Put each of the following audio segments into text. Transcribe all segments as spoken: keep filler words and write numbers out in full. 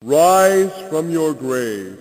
Rise from your grave.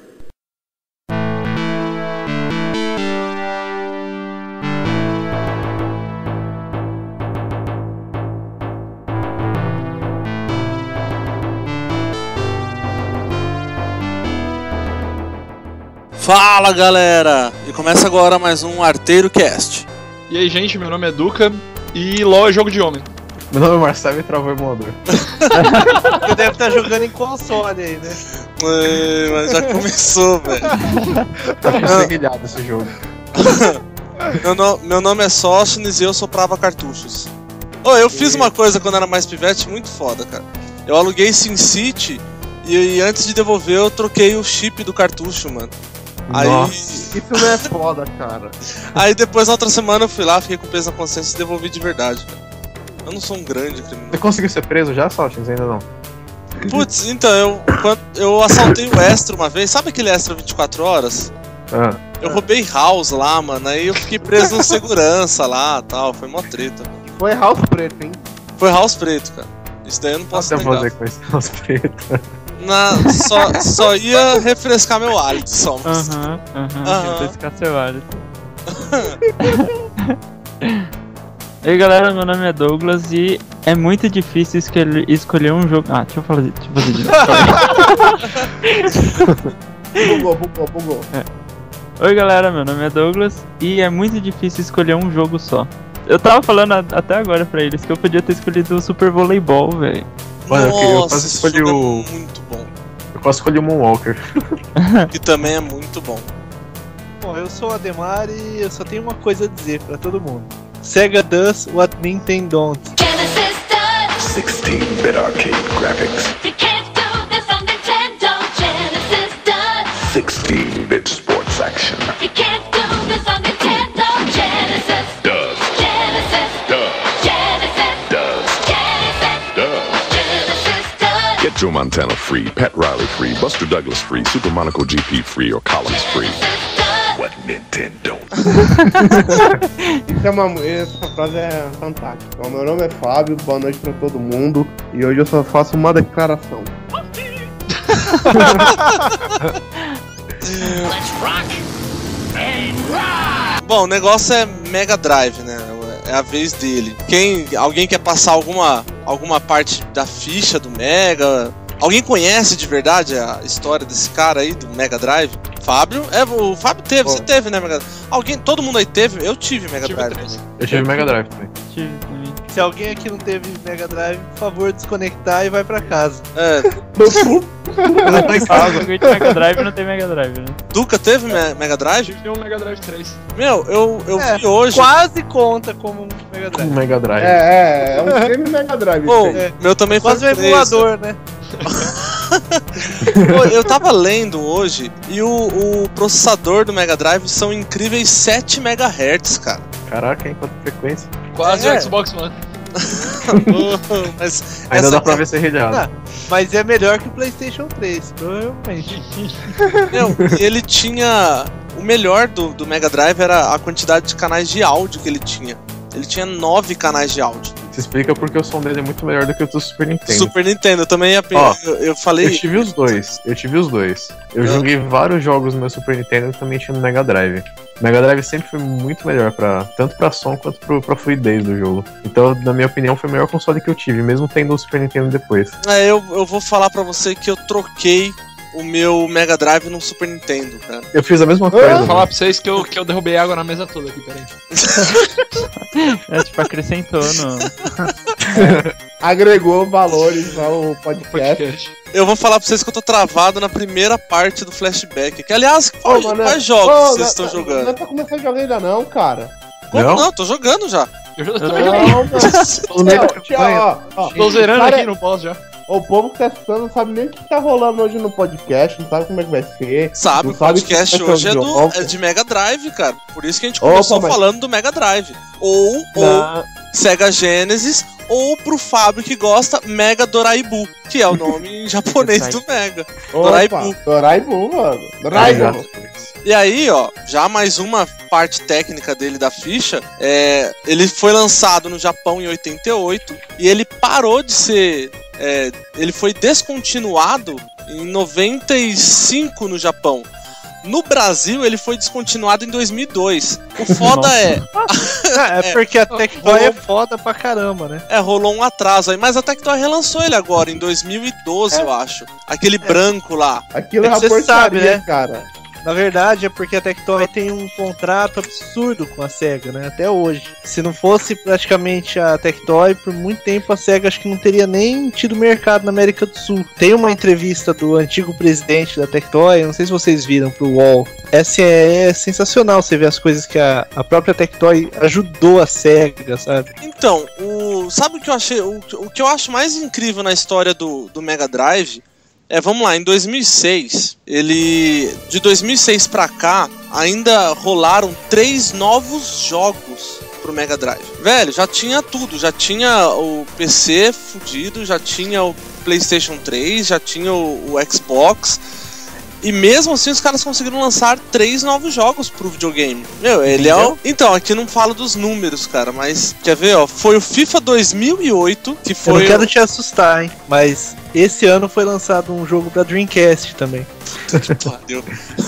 Fala galera! E começa agora mais um Arteiro Cast. E aí gente, meu nome é Duca e LoL é jogo de homem. Meu nome é Marcelo e travou o emulador. Você deve estar jogando em console aí, né? É, mas já começou, velho. Tá enseguilhado esse jogo. meu, no, meu nome é Sóstenes e eu soprava cartuchos. Oh, eu fiz uma coisa quando era mais pivete muito foda, cara. Eu aluguei SimCity e, e antes de devolver eu troquei o chip do cartucho, mano. Aí... Nossa, isso não é foda, cara. Aí depois na outra semana eu fui lá, fiquei com peso na consciência e devolvi de verdade, cara. Eu não sou um grande criminoso. Você conseguiu ser preso já, Sóstenes? Ainda não? Putz, então, eu, quando, eu assaltei o Extra uma vez, sabe aquele Extra vinte e quatro horas? Ah. Eu roubei House lá, mano, aí eu fiquei preso no segurança lá e tal, foi mó treta. Foi House preto, hein? Foi House preto, cara. Isso daí eu não posso Até negar. fazer com esse House preto. Na, só, só ia refrescar meu hálito, só. Aham, aham, refrescar seu hálito. E aí galera, meu nome é Douglas e é muito difícil escolher, escolher um jogo... Ah, deixa eu fazer, deixa eu fazer de Bugou, bugou, bugou. É. Oi galera, meu nome é Douglas e é muito difícil escolher um jogo só. Eu tava falando a, até agora pra eles que eu podia ter escolhido o Super Voleibol, velho. Mano, eu, eu Nossa, quase esse escolhi jogo o... é muito bom. Eu quase escolhi o Moonwalker. Que também é muito bom. Bom, eu sou o Ademar e eu só tenho uma coisa a dizer pra todo mundo. Sega does what Nintendo don't. Genesis does. sixteen bit arcade graphics. You can't do this on Nintendo. Genesis does. sixteen bit sports action. You can't do this on Nintendo. Genesis Does. Genesis Does. Genesis Does. Genesis Does. Genesis does. Get Joe Montana free, Pat Riley free, Buster Douglas free, Super Monaco G P free, or Collins free. Genesis does. What Nintendo don't. Isso é uma, essa frase é fantástica. Então, meu nome é Fábio, boa noite pra todo mundo. E hoje eu só faço uma declaração. Bom, o negócio é Mega Drive, né? É a vez dele. Quem, alguém quer passar alguma, alguma parte da ficha do Mega? Alguém conhece de verdade a história desse cara aí do Mega Drive? Fábio? É, o Fábio teve, Oh. você teve, né, Mega Drive? Alguém, todo mundo aí teve? Eu tive Mega Tive Drive. três. Eu tive Mega Drive também. Tive também. Se alguém aqui não teve Mega Drive, por favor, desconectar e vai pra casa. É, Eu tô em Eu casa. joguei de Mega Drive e não tem Mega Drive, né? Duca teve Me- Mega Drive? Tive um Mega Drive três. Meu, eu, eu É, vi hoje. Quase conta como um Mega Drive. Mega Drive. É, é, é um game Mega Drive. Pô, isso aí. É. meu também Quase um foi três, emulador, né? Pô, eu tava lendo hoje e o, o processador do Mega Drive são incríveis sete megahertz, cara. Caraca, hein? Quanta frequência. Quase É. o Xbox One. Mas Ainda essa- dá pra ver ser redeado. Ah, mas é melhor que o PlayStation três, provavelmente. Meu, e ele tinha. O melhor do, do Mega Drive era a quantidade de canais de áudio que ele tinha. Ele tinha nove canais de áudio. Isso explica porque o som dele é muito melhor do que o do Super Nintendo. Super Nintendo, eu também ia. Ó, eu, eu falei. Eu tive os dois, eu tive os dois. Eu Ah. joguei vários jogos no meu Super Nintendo e também tinha no Mega Drive. O Mega Drive sempre foi muito melhor, pra, tanto pra som quanto pro, pra fluidez do jogo. Então, na minha opinião, foi o melhor console que eu tive, mesmo tendo o Super Nintendo depois. É, eu, eu vou falar pra você que eu troquei o meu Mega Drive no Super Nintendo, cara. Eu fiz a mesma coisa. Vou falar pra vocês que eu, que eu derrubei água na mesa toda aqui, peraí. É, tipo, acrescentou no... Agregou valores ao podcast. Podcast. Eu vou falar pra vocês que eu tô travado na primeira parte do flashback. Que, aliás, quais, Ô, mano, quais jogos ô, vocês não- estão não- jogando? Não é pra começar a jogar ainda não, cara. Como Não? não? Tô jogando já. Eu já tô, Não, mano. No meio da Tio, campanha. ó, ó, tô zerando cara, aqui no pós já. O povo que tá assistindo não sabe nem o que tá rolando hoje no podcast, não sabe como é que vai ser. Sabe, Não o sabe podcast que vai hoje é, ser o do, jogo. é de Mega Drive, cara. Por isso que a gente Opa, começou mas- falando do Mega Drive. Ou, ou Não, Sega Genesis, ou pro Fábio que gosta, Mega Doraibu, que é o nome em japonês do Mega. opa, Doraibu. Doraibu, mano. Doraibu. E aí, ó, já mais uma parte técnica dele da ficha, é, ele foi lançado no Japão em oitenta e oito e ele parou de ser... é, ele foi descontinuado em noventa e cinco no Japão. No Brasil, ele foi descontinuado em dois mil e dois. O foda é... é porque a Tectoy é foda pra caramba, né? É, rolou um atraso aí, mas a Tectoy relançou ele agora, em dois mil e doze, é. eu acho. Aquele é. branco lá. Aquilo é, é uma porcaria, sabe, né? cara. Na verdade é porque a Tectoy tem um contrato absurdo com a SEGA, né? Até hoje. Se não fosse praticamente a Tectoy, por muito tempo a SEGA acho que não teria nem tido mercado na América do Sul. Tem uma entrevista do antigo presidente da Tectoy, não sei se vocês viram, pro U O L. Essa é, é sensacional, você ver as coisas que a, a própria Tectoy ajudou a SEGA, sabe? Então, o, sabe o que eu achei? O, o que eu acho mais incrível na história do, do Mega Drive... É, vamos lá, em dois mil e seis, ele... De dois mil e seis pra cá, ainda rolaram três novos jogos pro Mega Drive. Velho, já tinha tudo, já tinha o P C fudido, já tinha o PlayStation três, já tinha o, o Xbox... E mesmo assim os caras conseguiram lançar três novos jogos pro videogame. Meu, ele é o... Então, aqui não falo dos números, cara, mas... Quer ver, ó? Foi o FIFA dois mil e oito, que foi... Eu não quero o... te assustar, hein? Mas esse ano foi lançado um jogo pra Dreamcast também. Pariu.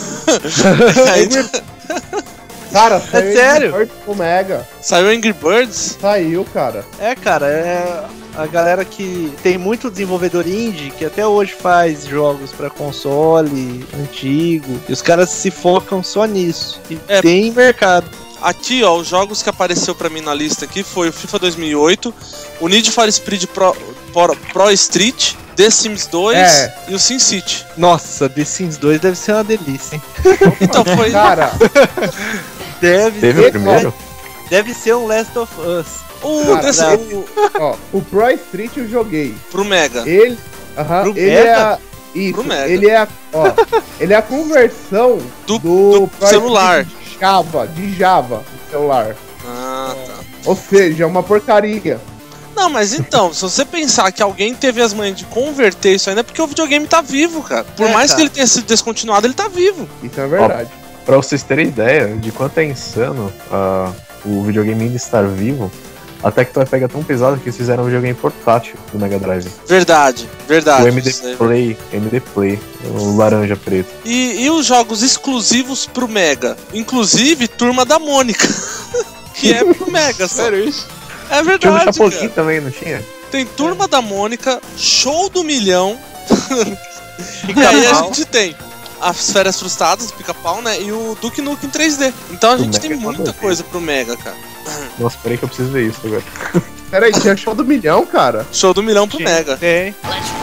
Cara, saiu é sério? Angry Birds pro Mega. Saiu Angry Birds? Saiu, cara. É, cara, é... A galera que tem muito desenvolvedor indie que até hoje faz jogos pra console antigo e os caras se focam só nisso e é, tem mercado. Aqui, ó, os jogos que apareceu pra mim na lista aqui foi o FIFA dois mil e oito, o Need for Speed Pro, Pro, Pro Street, The Sims dois é. e o SimCity. Nossa, The Sims dois deve ser uma delícia, hein? Então foi... Cara, deve Teve ser, o primeiro? Deve ser um Last of Us. O, Cara, desse, o... Ó, o Pro Street eu joguei. Pro Mega. Ele, uh-huh, Pro ele Mega? é a, isso, Pro Mega. ele é a, ó, ele é a conversão do, do, do celular. De Java, de Java, do celular. Ah, tá. Ou seja, é uma porcaria. Não, mas então, se você pensar que alguém teve as manhas de converter isso ainda, é porque o videogame tá vivo, cara. Por é, mais cara. que ele tenha sido descontinuado, ele tá vivo. Isso é verdade. Ó, pra vocês terem ideia de quanto é insano uh, o videogame ainda estar vivo, a Tectoy pega tão pesado que eles fizeram um videogame portátil do Mega Drive. Verdade, verdade. O M D Play, M D Play, o laranja preto. E, e os jogos exclusivos pro Mega? Inclusive, Turma da Mônica. Que é pro Mega, sério isso? É verdade, tinha um Chapolin cara. também, não tinha? Tem Turma da Mônica, Show do Milhão. E aí a gente tem as Férias Frustradas, o Pica-Pau, né? E o Duke Nukem em três D. Então a gente tem muita coisa pro Mega, cara. Nossa, peraí que eu preciso ver isso agora. Peraí, tinha Show do Milhão, cara? Show do Milhão pro Sim, Mega. Tem.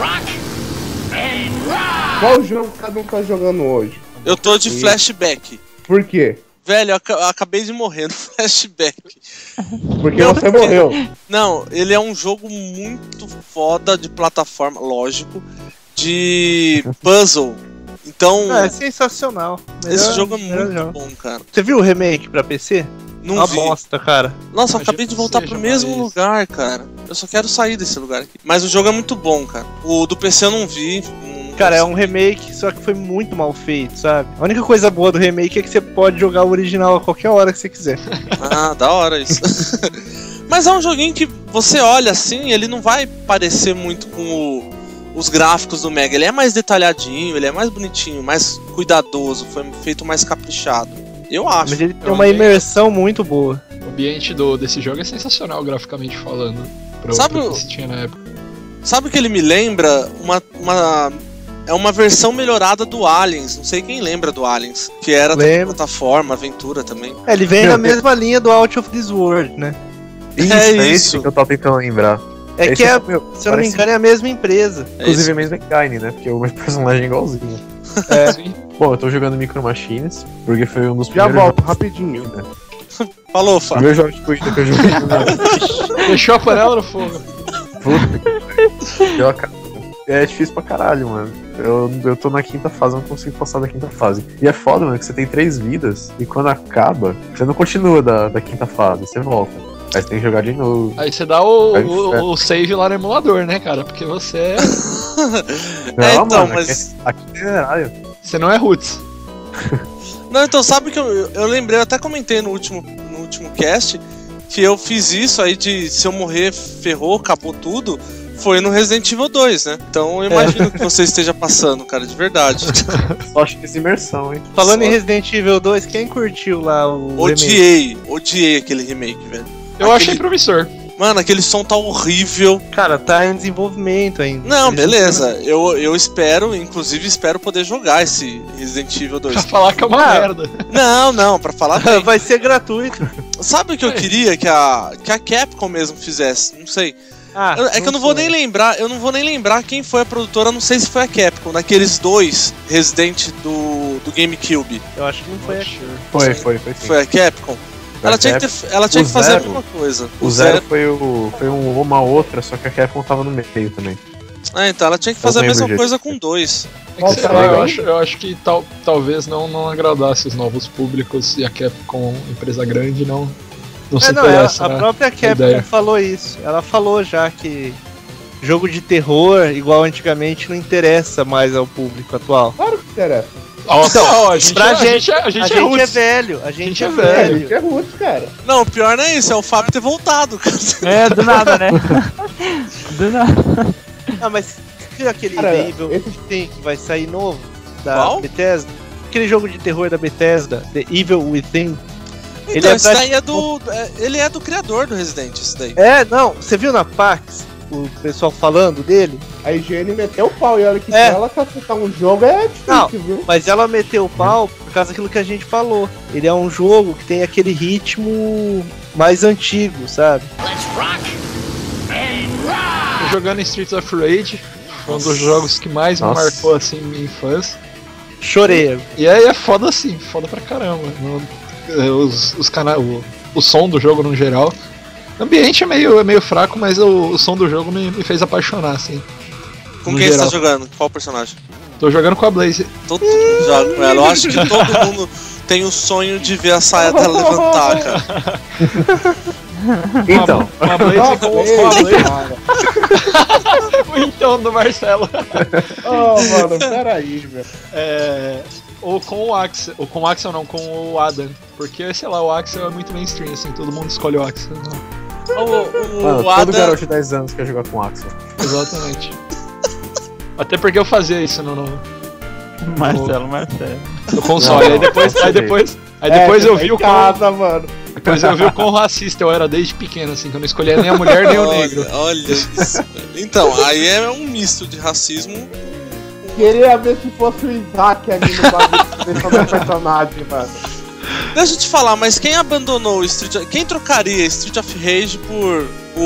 Qual jogo cada um tá jogando hoje? Eu tô de flashback. Por quê? Velho, eu ac- eu acabei de morrer no flashback. Porque Não, você porque- morreu. Não, ele é um jogo muito foda de plataforma, lógico, de puzzle. Então, É, sensacional. esse Melhor- jogo é melhor muito jogo. bom, cara. Você viu o remake pra P C? Não Uma vi. bosta, cara. Nossa, eu Imagina acabei de que voltar seja pro mesmo mais- lugar, cara. Eu só quero sair desse lugar aqui. Mas o jogo é muito bom, cara. O do P C eu não vi. não- Cara, é um remake, só que foi muito mal feito, sabe? A única coisa boa do remake é que você pode jogar o original a qualquer hora que você quiser. Ah, da hora isso. Mas é um joguinho que você olha assim, ele não vai parecer muito com o- os gráficos do Mega. Ele é mais detalhadinho, ele é mais bonitinho, mais cuidadoso, foi feito mais caprichado. Eu acho. Mas ele tem Eu uma amei. imersão muito boa. O ambiente do, desse jogo é sensacional, graficamente falando. Pro, Sabe pro o- que se tinha na época. Sabe o que ele me lembra? Uma, uma. É uma versão melhorada do Aliens. Não sei quem lembra do Aliens. Que era Lembro. plataforma, aventura também. É, ele vem Meu na Deus. mesma linha do Out of This World, né? Isso, É é, isso. esse que eu tava tentando lembrar. É Esse que, é, meu, se eu não me parece- engano, é a mesma empresa. É Inclusive isso. é mesmo Mankind, né? Porque o meu personagem é igualzinho. É. Sim. Bom, eu tô jogando Micro Machines, porque foi um dos Já primeiros volto, jogos rapidinho. de corrida. Falou, O Fábio. meu jogo de corrida que eu joguei no Deixou a panela no fogo. Puta que pariu. Eu acabo- É difícil pra caralho, mano. Eu, eu tô na quinta fase, eu não consigo passar da quinta fase. E é foda, mano, que você tem três vidas, e quando acaba, você não continua da, da quinta fase, você volta. Aí você tem que jogar de novo. Aí você dá o, Aí, o, é. o save lá no emulador, né, cara? Porque você é. Não, É, então, mano, mas- aqui, aqui é generário. Você não é roots. Não, então sabe que eu, eu lembrei, eu até comentei no último, no último cast, que eu fiz isso aí de se eu morrer, ferrou, acabou tudo. foi no Resident Evil dois, né? Então eu imagino é. que você esteja passando, cara, de verdade. Só acho que essa imersão, hein? Falando Só... em Resident Evil dois, quem curtiu lá o Odiei, remake? Odiei aquele remake, velho. Eu aquele... achei promissor. Mano, aquele som tá horrível. Cara, tá em desenvolvimento ainda. Não, beleza. Eu, eu espero, inclusive espero poder jogar esse Resident Evil dois. Pra falar que é uma ah, merda. Não, não, pra falar bem. Vai ser gratuito. Sabe o que eu queria que a, que a Capcom mesmo fizesse? Não sei. Ah, eu, é que eu não vou nem lembrar, eu não vou nem lembrar quem foi a produtora, não sei se foi a Capcom, naqueles dois Resident do, do GameCube. Eu acho que não foi a Capcom. Foi, foi, foi sim. Foi a Capcom? Ela tinha, que ter, ela tinha que fazer alguma coisa. O, o Zero, zero foi, o, foi um, uma outra, só que a Capcom tava no meio também. Ah, então ela tinha que fazer a mesma coisa com dois. É que, lá, eu, acho, eu acho que tal, talvez não, não agradasse os novos públicos e a Capcom, empresa grande, não, não é, se não, interessa. A né, própria Capcom falou isso. Ela falou já que jogo de terror, igual antigamente, não interessa mais ao público atual. Claro que interessa. Nossa, então, a gente, pra é, gente, a gente, é, a gente, a é, gente é velho, a gente, a gente é, é velho. A gente é roots, cara. Não, o pior não é isso, é o Fábio ter voltado, cara. É, do nada, né? Do nada. Ah, mas aquele cara, Evil esse... que tem, que vai sair novo, da Qual? Bethesda, aquele jogo de terror da Bethesda, The Evil Within. Então, ele é esse daí é do. É, ele é do criador do Resident, esse daí. É, não, você viu na PAX o pessoal falando dele? A I G N meteu o pau e olha que é. ela cacetar um jogo é difícil, não, viu? Mas ela meteu o pau por causa daquilo que a gente falou. Ele é um jogo que tem aquele ritmo mais antigo, sabe? Let's rock and rock! Tô jogando Streets of Rage, foi um dos jogos que mais Nossa. me marcou assim minha infância. Chorei. E aí é foda assim, foda pra caramba. Os, os cana o, o som do jogo no geral. O ambiente é meio, é meio fraco, mas o, o som do jogo me, me fez apaixonar, assim. Com quem geral. Você tá jogando? Qual personagem? Tô jogando com a Blaze. Todo mundo joga com ela. Eu acho que todo mundo tem o sonho de ver a saia dela levantar, cara. Então. Uma, uma Blaze com, com a Blaze. O então do Marcelo. Oh, mano, peraí, velho. É... Ou com o Axel, ou com o Axel não, com o Adam. Porque, sei lá, o Axel é muito mainstream, assim, todo mundo escolhe o Axel. O, o, Mano, o todo Adam... garoto de dez anos quer jogar com o Axel. Exatamente. Até porque eu fazia isso no... no Marcelo, no, Marcelo. No console, não, aí depois, aí depois, aí depois é, eu vi o casa, com... mano. Depois eu vi o quão racista eu era desde pequeno, assim, que eu não escolhia nem a mulher nem o negro. Olha isso, então, aí é um misto de racismo. Queria ver se fosse o Isaac ali no bagulho do personagem, mano. Deixa eu te falar, mas quem abandonou o Street of... Quem trocaria Street of Rage por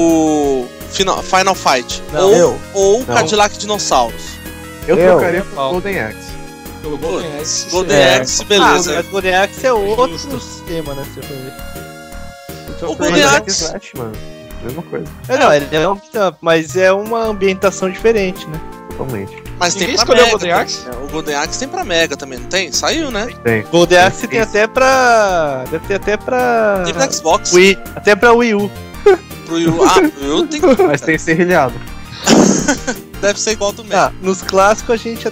o Final, Final Fight? Não, ou eu. ou Não. Cadillac Dinossauros? Eu, eu trocaria por Golden Axe. Pelo Golden Axe. Golden é. Axe, beleza. Ah, mas Golden Axe é outro Justo. sistema, né? Se eu for ver. O Golden Axe... Slash, mano. Mesma coisa. É, não, ele é um, mas é uma ambientação diferente, né? Totalmente. Mas Ninguém tem pra escolheu Mega o Golden Axe? também, né? O Golden Axe tem pra Mega também, não tem? Saiu, né? Tem. Golden Axe tem até pra... Deve ter até pra... Tem pra Xbox. Wii, até pra Wii U. Pro Wii U. Ah, pro Wii U tem... Mas tem serrilhado. Deve ser igual do Mega. Ah, nos clássicos a gente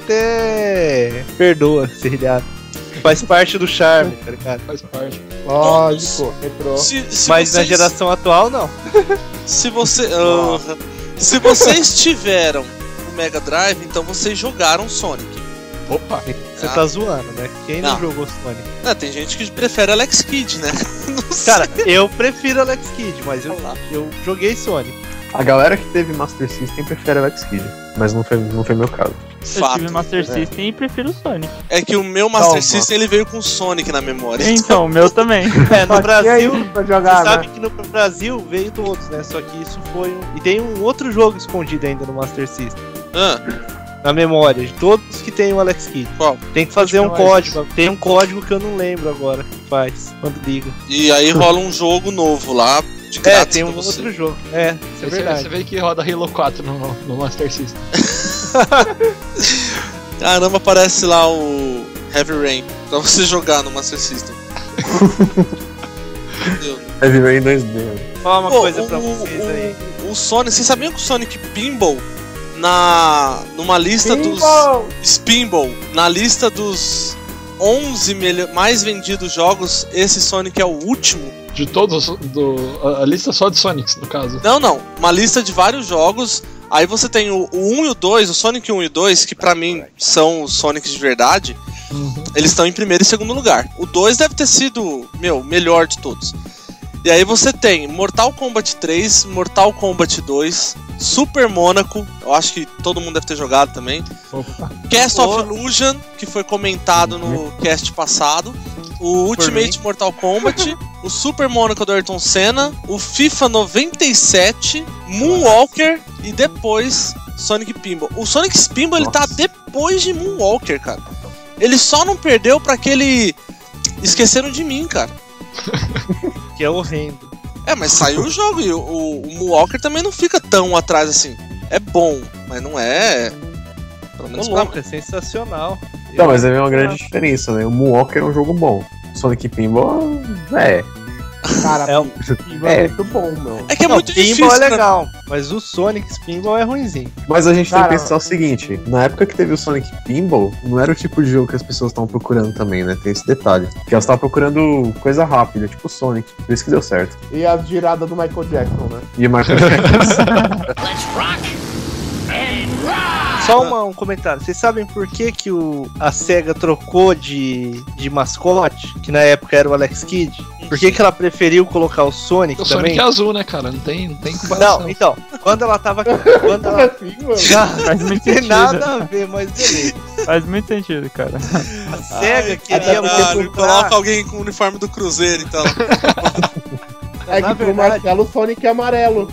até perdoa serrilhado. Faz parte do charme, tá ligado? Faz parte. Lógico, retrô. Se, se Mas vocês... na geração atual, não. Se você... Uh, se vocês tiveram o Mega Drive, então vocês jogaram Sonic. Opa! Você Ah. tá zoando, né? Quem não, Não. jogou Sonic? Ah, tem gente que prefere Alex Kidd, né? Não sei. Cara, eu prefiro Alex Kidd, mas eu, eu joguei Sonic. A galera que teve Master System prefere o X-Kid, mas não foi, não foi meu caso. Eu Fato. tive Master System e prefiro o Sonic. É que o meu Master Calma. System ele veio com Sonic na memória. Então, o meu também. É, no Brasil, pra jogar, você sabe né? que no Brasil veio todos, né? Só que isso foi um... E tem um outro jogo escondido ainda no Master System. Ah, Na memória, de todos que tem o Alex Kidd. qual? Tem que fazer Acho um que é o código. Tem um código que eu não lembro agora que faz, quando liga. E aí rola um jogo novo lá, de É, grátis tem um pra você. outro jogo. É, isso é Você, verdade. você vê que roda Halo quatro no, no, no Master System. Caramba, aparece lá o Heavy Rain pra você jogar no Master System. Entendeu? Heavy Rain dois D. Fala uma Pô, coisa o, pra vocês aí. o, o Sonic, vocês sabiam que o Sonic Pinball na numa lista Pinball! dos Spinball, na lista dos onze melhor, mais vendidos jogos, esse Sonic é o último De todos, do, a, a lista só de Sonics, no caso. Não, não. Uma lista de vários jogos. Aí você tem o, o um e o dois, o Sonic um e dois, que pra mim são os Sonics de verdade. Uhum. Eles estão em primeiro e segundo lugar. O dois deve ter sido, meu, o melhor de todos. E aí você tem Mortal Kombat três, Mortal Kombat dois, Super Mônaco, eu acho que todo mundo deve ter jogado também. Opa. Cast of Illusion, que foi comentado no cast passado. O Ultimate Mortal Kombat, o Super Mônaco do Ayrton Senna, o FIFA noventa e sete, Moonwalker e depois Sonic Pinball. O Sonic Pinball ele tá depois de Moonwalker, cara. Ele só não perdeu pra aquele Esqueceram de Mim, cara. Que é horrendo. É, mas saiu o jogo e o, o, o Moonwalker também não fica tão atrás assim. É bom, mas não é... Pelo menos Ô, pra louco, é sensacional. Não, mas é uma grande diferença, né? O Moonwalker é um jogo bom. Sonic Pinball, é. Cara, É, o Pinball é. é muito bom, meu. É que é não, muito Pinball difícil. é né? legal, mas o Sonic Pinball é ruinzinho. Mas a gente Cara, tem que pensar o seguinte, na época que teve o Sonic Pinball, não era o tipo de jogo que as pessoas estavam procurando também, né? Tem esse detalhe. Que elas estavam procurando coisa rápida, tipo Sonic. Por isso que deu certo. E as giradas do Michael Jackson, né? E o Michael Jackson. Só uma- um comentário, vocês sabem por que, que o, a SEGA trocou de, de mascote, que na época era o Alex Kidd? Por que, que ela preferiu colocar o Sonic O também? Sonic é azul, né, cara? Não tem, não tem comparação. Não, então, quando ela tava. Quando ela... Assim, mano. Faz Não muito tem sentido. nada a ver, mas beleza. Faz muito sentido, cara. A SEGA queria Caralho, mostrar- coloca alguém com o uniforme do Cruzeiro, então. É Na que pro verdade- Marcelo o Sonic é amarelo.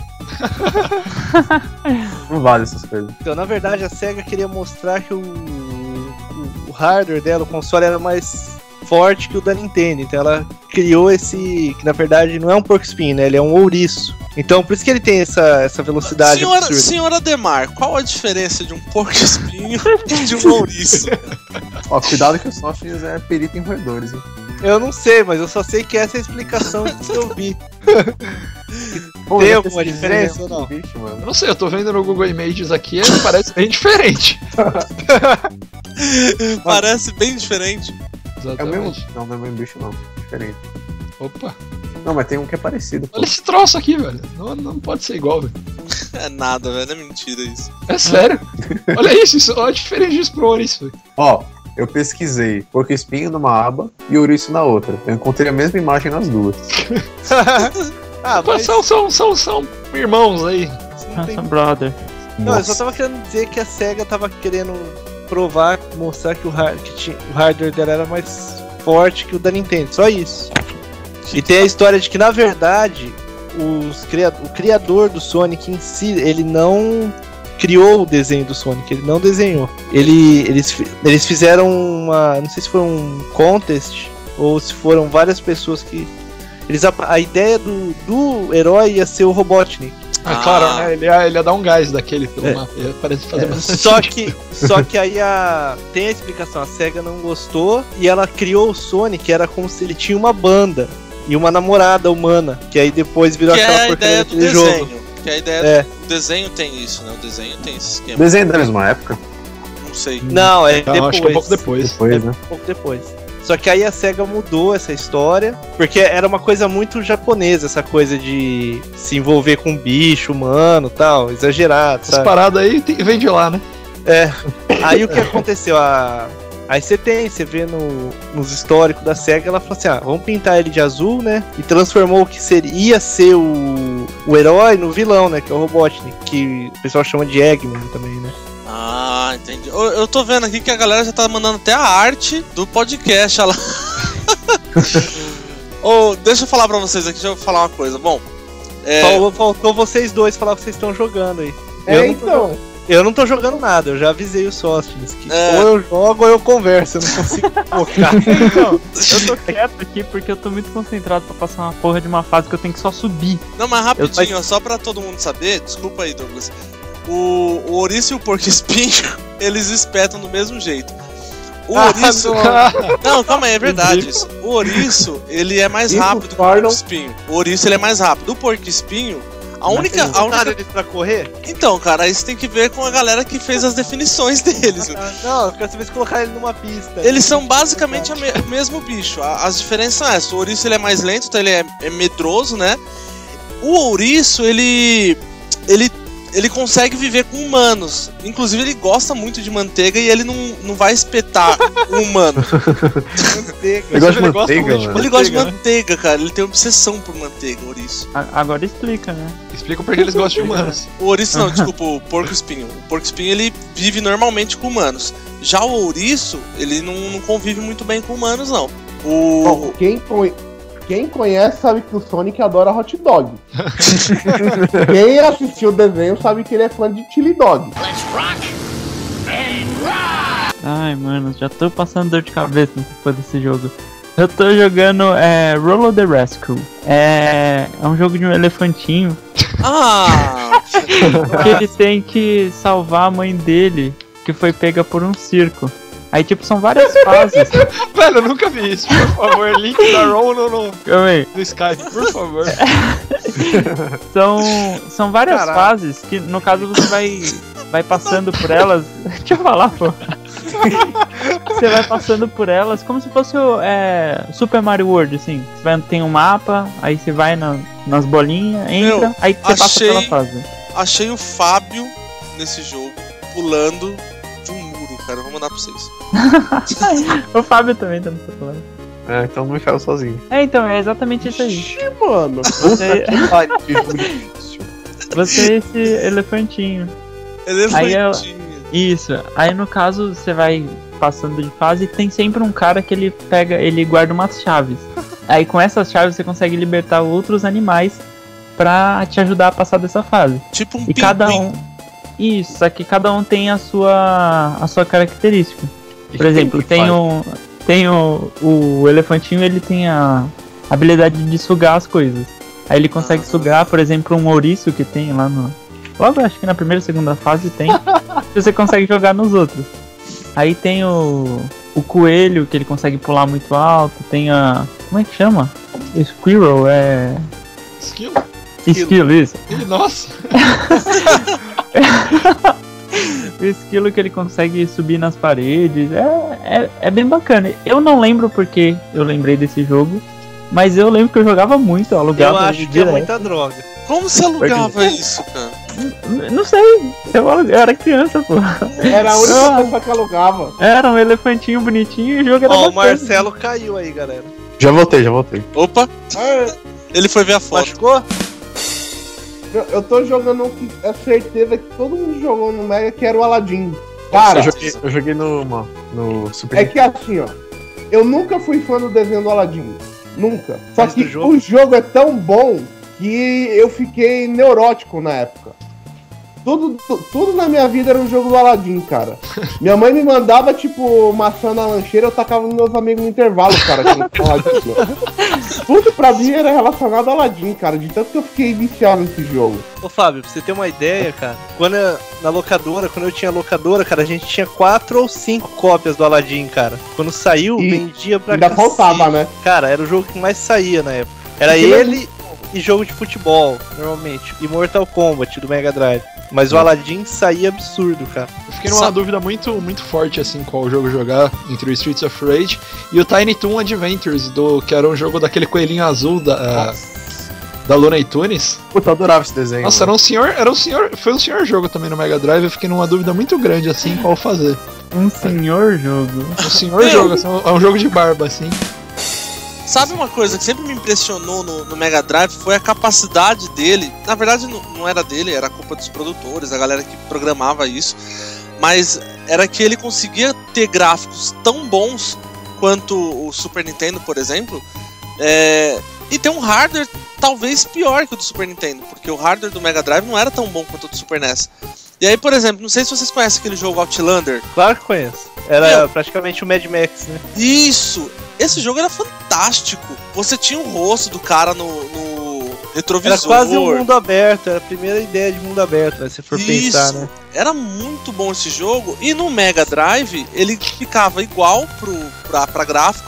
Não vale essas coisas. Então, na verdade, a SEGA queria mostrar que o, o, o hardware dela, o console, era mais forte que o da Nintendo. Então ela criou esse, que na verdade não é um porco espinho, né? Ele é um ouriço. Então por isso que ele tem essa, essa velocidade Senhora, absurda. senhora Demar, qual a diferença de um porco-espinho e de um ouriço? Ó, cuidado que o Softs é perito em roedores, hein? Eu não sei, mas eu só sei que essa é a explicação que eu vi. Pô, Tem eu alguma pesquisei diferença esse ou não? bicho, mano. Eu não sei, eu tô vendo no Google Images aqui, ele parece bem diferente. Parece bem diferente. É o Exatamente. mesmo. Não, não é o mesmo bicho, não. Diferente. Opa, Não, mas tem um que é parecido, pô. olha esse troço aqui, velho. Não, não pode ser igual, velho. É nada, velho. É mentira isso. É sério. Olha isso, isso olha a diferença disso pro ouriço, velho. Ó, eu pesquisei porco espinho numa aba e ouriço na outra. Eu encontrei a mesma imagem nas duas. Ah, Pô, mas São, são, são, são irmãos aí. não tem... Nossa, brother. Não, eu só tava querendo dizer que a SEGA tava querendo provar, mostrar que o, hard, que tinha, o hardware dela era mais forte que o da Nintendo, só isso. E tem a história de que, na verdade, os cria- o criador do Sonic em si, ele não criou o desenho do Sonic, ele não desenhou. Ele, eles, fi- eles fizeram uma, não sei se foi um contest, ou se foram várias pessoas que... Eles, a, a ideia do, do herói ia ser o Robotnik. Ah, Ah. claro, né? Ele ia, ele ia dar um gás daquele pelo É. mapa. Ia parece fazer bastante Só sentido. que, só que aí a, tem a explicação, a SEGA não gostou e ela criou o Sonic, era como se ele tinha uma banda e uma namorada humana, que aí depois virou Que é aquela a porcaria ideia do daquele desenho. jogo. Que a ideia É. do o desenho tem isso, né? O desenho tem esse esquema. Desenho da mesma época? Não sei. Não, é Então, depois. acho que é um pouco depois. Depois, né? Um pouco depois. Só que aí a SEGA mudou essa história, porque era uma coisa muito japonesa, essa coisa de se envolver com bicho humano e tal, exagerado, Essas sabe? paradas aí tem- vem de lá, né? É. Aí o que aconteceu? A... Aí você tem, você vê no, nos históricos da SEGA, ela falou assim: ah, vamos pintar ele de azul, né? E transformou o que seria, ia ser o, o herói no vilão, né? Que é o Robotnik, que o pessoal chama de Eggman também, né? Ah, entendi. Eu, eu tô vendo aqui que a galera já tá mandando até a arte do podcast olha lá. Ô, deixa eu falar pra vocês aqui, deixa eu falar uma coisa. Bom, é, Faltou, faltou vocês dois falar o que vocês estão jogando aí. É, Eu não tô então. Eu não tô jogando nada, eu já avisei o Sóstenes que É. ou eu jogo ou eu converso, eu não consigo focar. Não, eu tô quieto aqui porque eu tô muito concentrado pra passar uma porra de uma fase que eu tenho que só subir. não, mas rapidinho, Eu- ó, só pra todo mundo saber, desculpa aí, Douglas. O, o ouriço e o porco-espinho, eles espetam do mesmo jeito. O Ah, ouriço. não. Não, calma aí, é verdade isso. O ouriço, ele é mais Isso rápido que o torna- porco-espinho. O ouriço, ele é mais rápido. O porco-espinho, A única. A única... eles pra correr? Então, cara, isso tem que ver com a galera que fez as definições deles. Ah, não, eu quero saber se colocar ele numa pista. Eles são basicamente me- o mesmo bicho. A- as diferenças são essas. O ouriço ele é mais lento, então ele é, é medroso, né? O ouriço, ele. Ele. Ele consegue viver com humanos. Inclusive, ele gosta muito de manteiga e ele não, não vai espetar um humano. Manteiga. Eu gosto de Ele gosta manteiga, muito de mano. Ele gosta de né? manteiga, cara. Ele tem obsessão por manteiga, o ouriço. A- Agora explica, né? Explica porque eles gostam de humanos. O ouriço não, desculpa, o porco-espinho. O porco-espinho, ele vive normalmente com humanos. Já o ouriço, ele não, não convive muito bem com humanos, não. O... Bom, quem, conhe- quem conhece sabe que o Sonic adora hot dog. Quem assistiu o desenho sabe que ele é fã de chili dog. Ai, mano, já tô passando dor de cabeça depois desse jogo. Eu tô jogando é, Rolo the Rescue. É, é um jogo de um elefantinho Ah! que ele tem que salvar a mãe dele, que foi pega por um circo. Aí, tipo, são várias fases. Velho, eu nunca vi isso. Por favor, link da Roll no, no, Calma aí. no Skype, por favor. São, são várias Caralho. fases que, no caso, você vai, vai passando por elas. Deixa eu falar, pô. Você vai passando por elas como se fosse o é, Super Mario World, assim. Você vai, tem um mapa, aí você vai na, nas bolinhas, entra, Meu, aí você passa achei- pela fase. Achei o Fábio nesse jogo pulando de um muro, cara. Eu vou mandar pra vocês. O Fábio também tá nessa fase. É, então não me ferro sozinho. É, então, é exatamente isso aí. Ixi, mano. Você, Ai, que jogo difícil. você é esse elefantinho. Elefantinho. Isso. Aí no caso você vai passando de fase e tem sempre um cara que ele pega, ele guarda umas chaves. Aí com essas chaves você consegue libertar outros animais pra te ajudar a passar dessa fase. Tipo um E cada pinguim. um. Isso, só que cada um tem a sua a sua característica. Por exemplo, tem o tem o, o elefantinho, ele tem a habilidade de sugar as coisas. Aí ele consegue sugar, por exemplo, um ouriço que tem lá no logo acho que na primeira e segunda fase tem. Você consegue jogar nos outros. Aí tem o o coelho, que ele consegue pular muito alto, tem a como é que chama? Squirrel, é Skill? esquilo, isso. Ih, nossa. O esquilo que ele consegue subir nas paredes. É, é, é bem bacana. Eu não lembro porque eu lembrei desse jogo, mas eu lembro que eu jogava muito, eu Eu alugava acho que é direto. muita droga. Como você alugava isso, cara? N- Não sei, eu, alu- eu era criança, pô. Era a única Ah. pessoa que alugava. Era um elefantinho bonitinho e o jogo era Ó, o bacana. Marcelo caiu aí, galera. Já voltei, já voltei. Opa, Ah, ele foi ver a foto. Machucou? eu, eu tô jogando um que é certeza que todo mundo jogou no Mega, que era o Aladdin. Cara, eu joguei, eu joguei no, no Super é que assim, ó. Eu nunca fui fã do desenho do Aladdin. Nunca. Só Mas que do jogo? o jogo é tão bom que eu fiquei neurótico na época. Tudo, tu- tudo na minha vida era um jogo do Aladdin, cara. Minha mãe me mandava, tipo, maçã na lancheira, eu tacava nos meus amigos no intervalo, cara. com o Aladdin. Tudo pra mim era relacionado ao Aladdin, cara. De tanto que eu fiquei viciado nesse jogo. Ô Fábio, pra você ter uma ideia, cara, quando eu- na locadora, quando eu tinha locadora, cara, a gente tinha quatro ou cinco cópias do Aladdin, cara. Quando saiu, E vendia pra Ainda cacete. faltava, né? Cara, era o jogo que mais saía na época. Era Porque ele e jogo de futebol, normalmente. E Mortal Kombat do Mega Drive. Mas o Aladdin saía absurdo, cara. Eu fiquei numa Sabe- dúvida muito, muito forte, assim, qual jogo jogar entre o Streets of Rage e o Tiny Toon Adventures, do, que era um jogo daquele coelhinho azul da, ah, da Looney Tunes. Puta, eu adorava esse desenho. Nossa, era mano. um senhor, era um senhor, foi um senhor jogo também no Mega Drive, eu fiquei numa dúvida muito grande, assim, qual fazer. Um senhor jogo. Um senhor jogo, assim, é um jogo de barba, assim. Sabe uma coisa que sempre me impressionou no, no Mega Drive foi a capacidade dele. Na verdade, não, não era dele, era culpa dos produtores, a galera que programava isso. Mas era que ele conseguia ter gráficos tão bons quanto o Super Nintendo, por exemplo, é, e ter um hardware talvez pior que o do Super Nintendo, porque o hardware do Mega Drive não era tão bom quanto o do Super N E S. E aí, por exemplo, não sei se vocês conhecem aquele jogo Outlander. Claro que conheço. Era Meu. praticamente o Mad Max, né? Isso! Esse jogo era fantástico. Você tinha o rosto do cara no, no retrovisor. Era quase um mundo aberto, era a primeira ideia de mundo aberto, né, se for Isso. pensar, né? Era muito bom esse jogo. E no Mega Drive, ele ficava igual pro, pra, pra gráfico.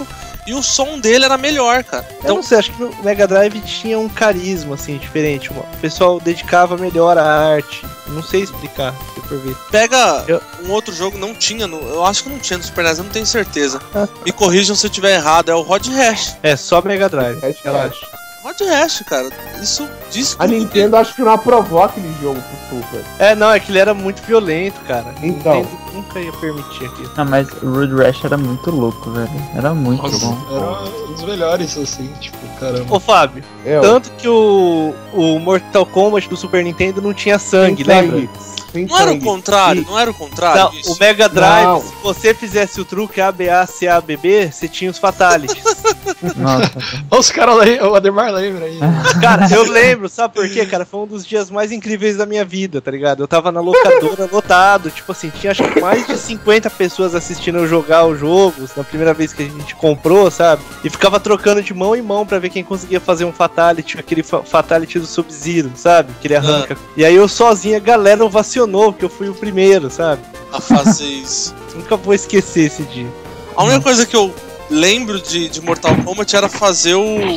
e o som dele era melhor, cara. Eu Então, não sei, acho que o Mega Drive tinha um carisma, assim, diferente. O pessoal dedicava melhor à arte. Não sei explicar, se for ver. pega Eu- um outro jogo, não tinha, no, eu acho que não tinha no Super N E S, eu não tenho certeza. Ah. Me corrijam se eu estiver errado, é o Rod Hash. É, só Mega Drive, É, relaxa. Rod Hash, cara, isso diz A tudo. Nintendo acho que não aprovou aquele jogo pro Super. É, não, é que ele era muito violento, cara. Então. Nintendo nunca ia permitir aquilo. Ah, mas o Road Rash era muito louco, velho. Era muito Nossa, bom. era um dos melhores, assim, tipo, caramba. Ô, Fábio, Eu. tanto que o, o Mortal Kombat do Super Nintendo não tinha sangue, Sem lembra? sangue. Sem Não era o sangue. contrário, E- não era o contrário Não, isso? o Mega Drive, Não. se você fizesse o truque A B A C A B B, você tinha os Fatalities. Nossa, Olha os caras lá, o Ademar lembra aí. Cara, eu lembro, sabe por quê, cara? Foi um dos dias mais incríveis da minha vida, tá ligado? Eu tava na locadora lotado, tipo assim, tinha acho que mais de cinquenta pessoas assistindo eu jogar os jogos na primeira vez que a gente comprou, sabe? E ficava trocando de mão em mão pra ver quem conseguia fazer um Fatality, aquele fa- Fatality do Sub-Zero, sabe? Que ele arranca. E aí eu sozinho, a galera ovacionou, porque eu fui o primeiro, sabe? A fazer isso. Nunca vou esquecer esse dia. A única coisa que eu lembro de, de Mortal Kombat era fazer o. o...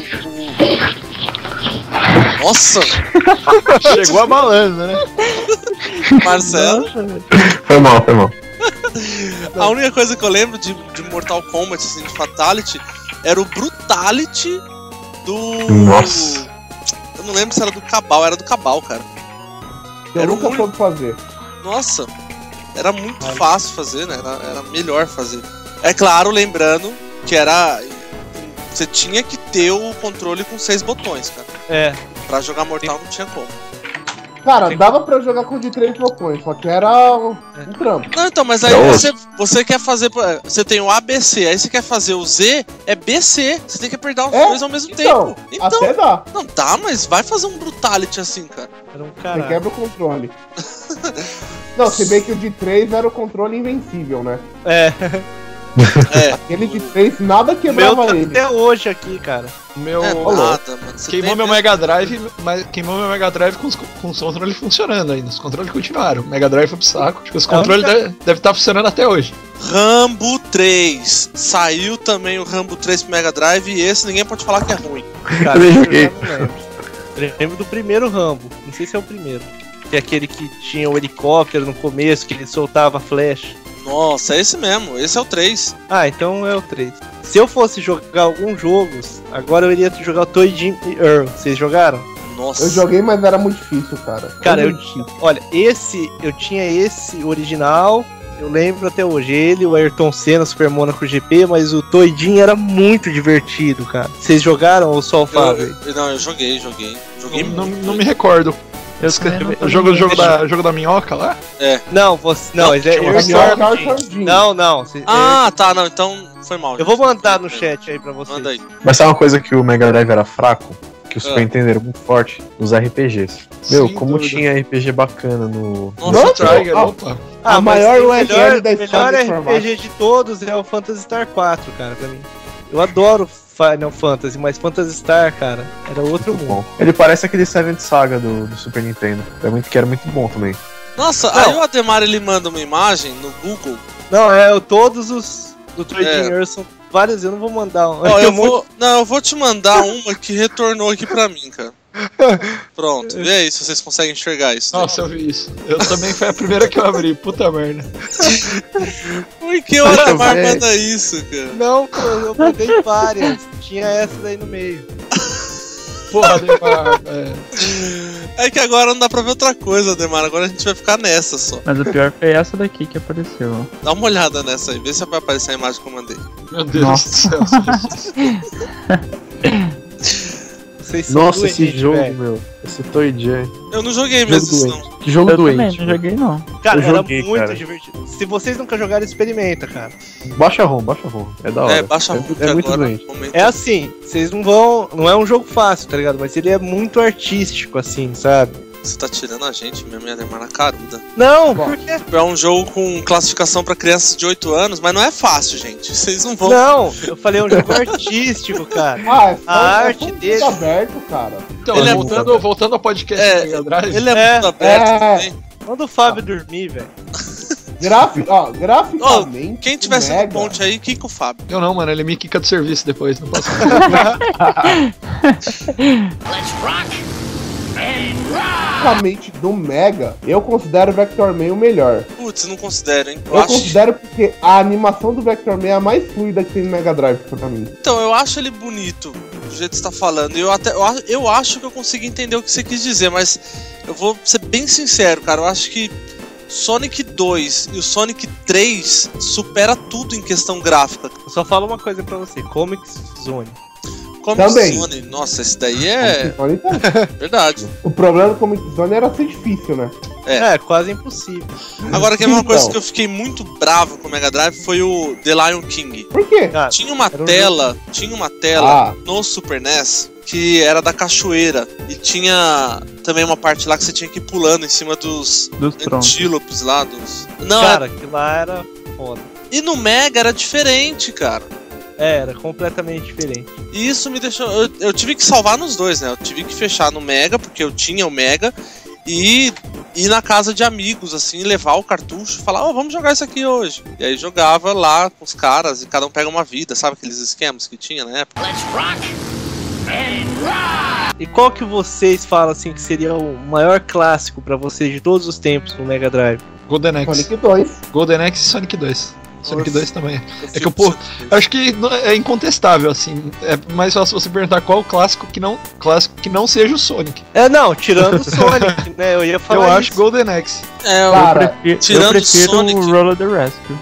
Nossa, Chegou abalando, né? Marcelo. Foi mal, foi mal. A única coisa que eu lembro de, de Mortal Kombat, assim, de Fatality, era o Brutality do. Nossa. Eu não lembro se era do Cabal, era do Cabal, cara. Eu Era nunca um- soube fazer. Nossa, era muito fácil fazer, né? Era, era melhor fazer. É claro, lembrando que era. Você tinha que ter o controle com seis botões, cara. É, Pra jogar Mortal não tinha como. Cara, dava pra eu jogar com de três botões, só que era um, um trampo. Não, então, mas aí É você, você quer fazer. Você tem o A B C, aí você quer fazer o Z, é B C. Você tem que apertar os É? dois ao mesmo Então, tempo. Então, até dá. não dá, mas vai fazer um Brutality assim, cara. era um Você caralho. quebra o controle. Não, se bem que o de três era o controle invencível, né? É, É, Aquele de três, nada o meu quebrava tá ele. até hoje aqui, cara. O meu. é nada, mano. Você Queimou tem meu mesmo- Mega Drive, mas queimou meu Mega Drive com os, com os controles funcionando ainda. Os controles continuaram. O Mega Drive foi pro saco. Acho que os É a controles única- devem deve estar funcionando até hoje. Rambo três. Saiu também o Rambo três pro Mega Drive e esse ninguém pode falar que é ruim. Cara, Eu nem eu joguei. já não lembro. Eu lembro do primeiro Rambo. Não sei se é o primeiro. Que é aquele que tinha o helicóptero no começo, que ele soltava flecha. Nossa, é esse mesmo. Esse é o três. Ah, então é o três. Se eu fosse jogar alguns jogos, agora eu iria jogar o Toy Jim e Earl. Vocês jogaram? Nossa. Eu joguei, mas era muito difícil, cara. Cara, Era eu muito difícil. Olha, esse, eu tinha esse original, eu lembro até hoje, ele, o Ayrton Senna, Super Monaco G P, mas o Toidinho era muito divertido, cara. Vocês jogaram ou só o Eu, Fábio? eu- não, eu joguei, joguei. Joguei Não, muito. não me recordo. eu também não tô O jogo, o jogo, lembrando. da, jogo da minhoca lá? Não, você, não, Não, esse é tinha uma Ayrton Minhoca, Senna. Ayrton Jean. Não, não. cê- Ah, tá, não, então foi mal. é- eu vou gente. mandar no chat aí pra vocês. Manda aí. Mas sabe uma coisa que o Mega Drive era fraco? Que o Super Ah. Nintendo era muito forte? Os R P Gs. Meu, Sem como dúvida. tinha R P G bacana no. Nossa, No Trigger, ah, opa. Ah, A mas maior o U R L melhor, da o história melhor do R P informática. G de todos é o Phantasy Star quatro, cara, pra mim. Eu adoro Final Fantasy, mas Phantasy Star, cara, era outro Muito mundo. bom. Ele parece aquele Seventh Saga do, do Super Nintendo. É muito, que era muito bom também. Nossa, Não. aí o Ademar ele manda uma imagem no Google. Não, é, o- todos os do Troy É. Earth são vários, eu não vou mandar um. Ó, Tem eu um monte- vou, não, eu vou te mandar uma que retornou aqui pra mim, cara. Pronto, vê aí se vocês conseguem enxergar isso. né? Nossa, eu vi isso. Eu também foi a primeira que eu abri, puta merda. Por que o Ademar manda isso, cara? Não, pô, eu mandei várias. Tinha essa daí no meio. Porra, Ademar, é. É que agora não dá pra ver outra coisa, Ademar. Agora a gente vai ficar nessa só. Mas o pior foi essa daqui que apareceu. ó. Dá uma olhada nessa aí, vê se vai aparecer a imagem que eu mandei. Meu Deus Nossa. do céu. Vocês são Nossa, esse doentes, jogo, velho. meu. Esse Toy Jam. Eu não joguei Jogo mesmo isso, doente. não. Que jogo Eu também doente. não joguei não. Cara, Eu era joguei, muito cara. divertido. Se vocês nunca jogaram, experimenta, cara. Baixa a ROM, baixa a ROM. É da hora. É, baixa a é, ROM é muito agora. doente. Momento. É assim, vocês não vão. Não é um jogo fácil, tá ligado? Mas ele é muito artístico, assim, sabe? Você tá tirando a gente mesmo, e Ademar na caruda. Não, por quê? É um jogo com classificação pra crianças de oito anos, mas não é fácil, gente. Vocês não vão. Não, eu falei um jogo artístico, cara. Ah, é só, A é arte só um dele- mundo aberto, cara. Então, Ele é voltando, muito- voltando ao podcast É, do Mega Drive. Ele é, É, muito aberto é. também. Manda o Fábio dormir, velho. Grafi... Ó, graficamente. Ô, quem tivesse Mega... no ponte aí, quica o Fábio. Eu não, mano, ele me quica do serviço depois, não posso. Graficamente do Mega, eu considero o Vector Man o melhor. Putz, não considero, hein? Eu, eu considero porque a animação do Vector Man é a mais fluida que tem no Mega Drive pra mim. Então, eu acho ele bonito, do jeito que você tá falando. Eu, até, eu, eu acho que eu consigo entender o que você quis dizer, mas eu vou ser bem sincero, cara. Eu acho que Sonic dois e o Sonic três supera tudo em questão gráfica. Eu só falo uma coisa pra você, Comics Zone. Comic Também. Zone, nossa, esse daí é Comic Zone tá- verdade. O problema do Comic Zone era ser difícil, né? É, quase impossível. Agora, que uma Então. coisa que eu fiquei muito bravo com o Mega Drive foi o The Lion King. Por quê? Cara, Tinha uma era um tela, tinha uma tela Ah. no Super N E S que era da cachoeira e tinha também uma parte lá que você tinha que ir pulando em cima dos Dos troncos. antílopes lá, dos... Não, cara, era- aquilo lá era foda. e no Mega era diferente, cara. É, era completamente diferente. E isso me deixou... Eu, eu tive que salvar nos dois, né? Eu tive que fechar no Mega, porque eu tinha o Mega, e ir na casa de amigos, assim, levar o cartucho e falar, ó, vamos jogar isso aqui hoje. E aí jogava lá com os caras, e cada um pega uma vida, sabe aqueles esquemas que tinha na época? E qual que vocês falam assim que seria o maior clássico pra vocês de todos os tempos no Mega Drive? Golden Axe. Sonic dois. Golden Axe e Sonic dois. Sonic Nossa. dois também. É que eu, pô, acho que não- é incontestável, assim. É mais fácil você perguntar qual o clássico que não, clássico que não seja o Sonic. É, não, tirando o Sonic, né? Eu ia Eu falar acho isso. Golden Axe. É, eu- Cara, Prefiro- tirando eu prefiro Sonic- o Roller the Rescue.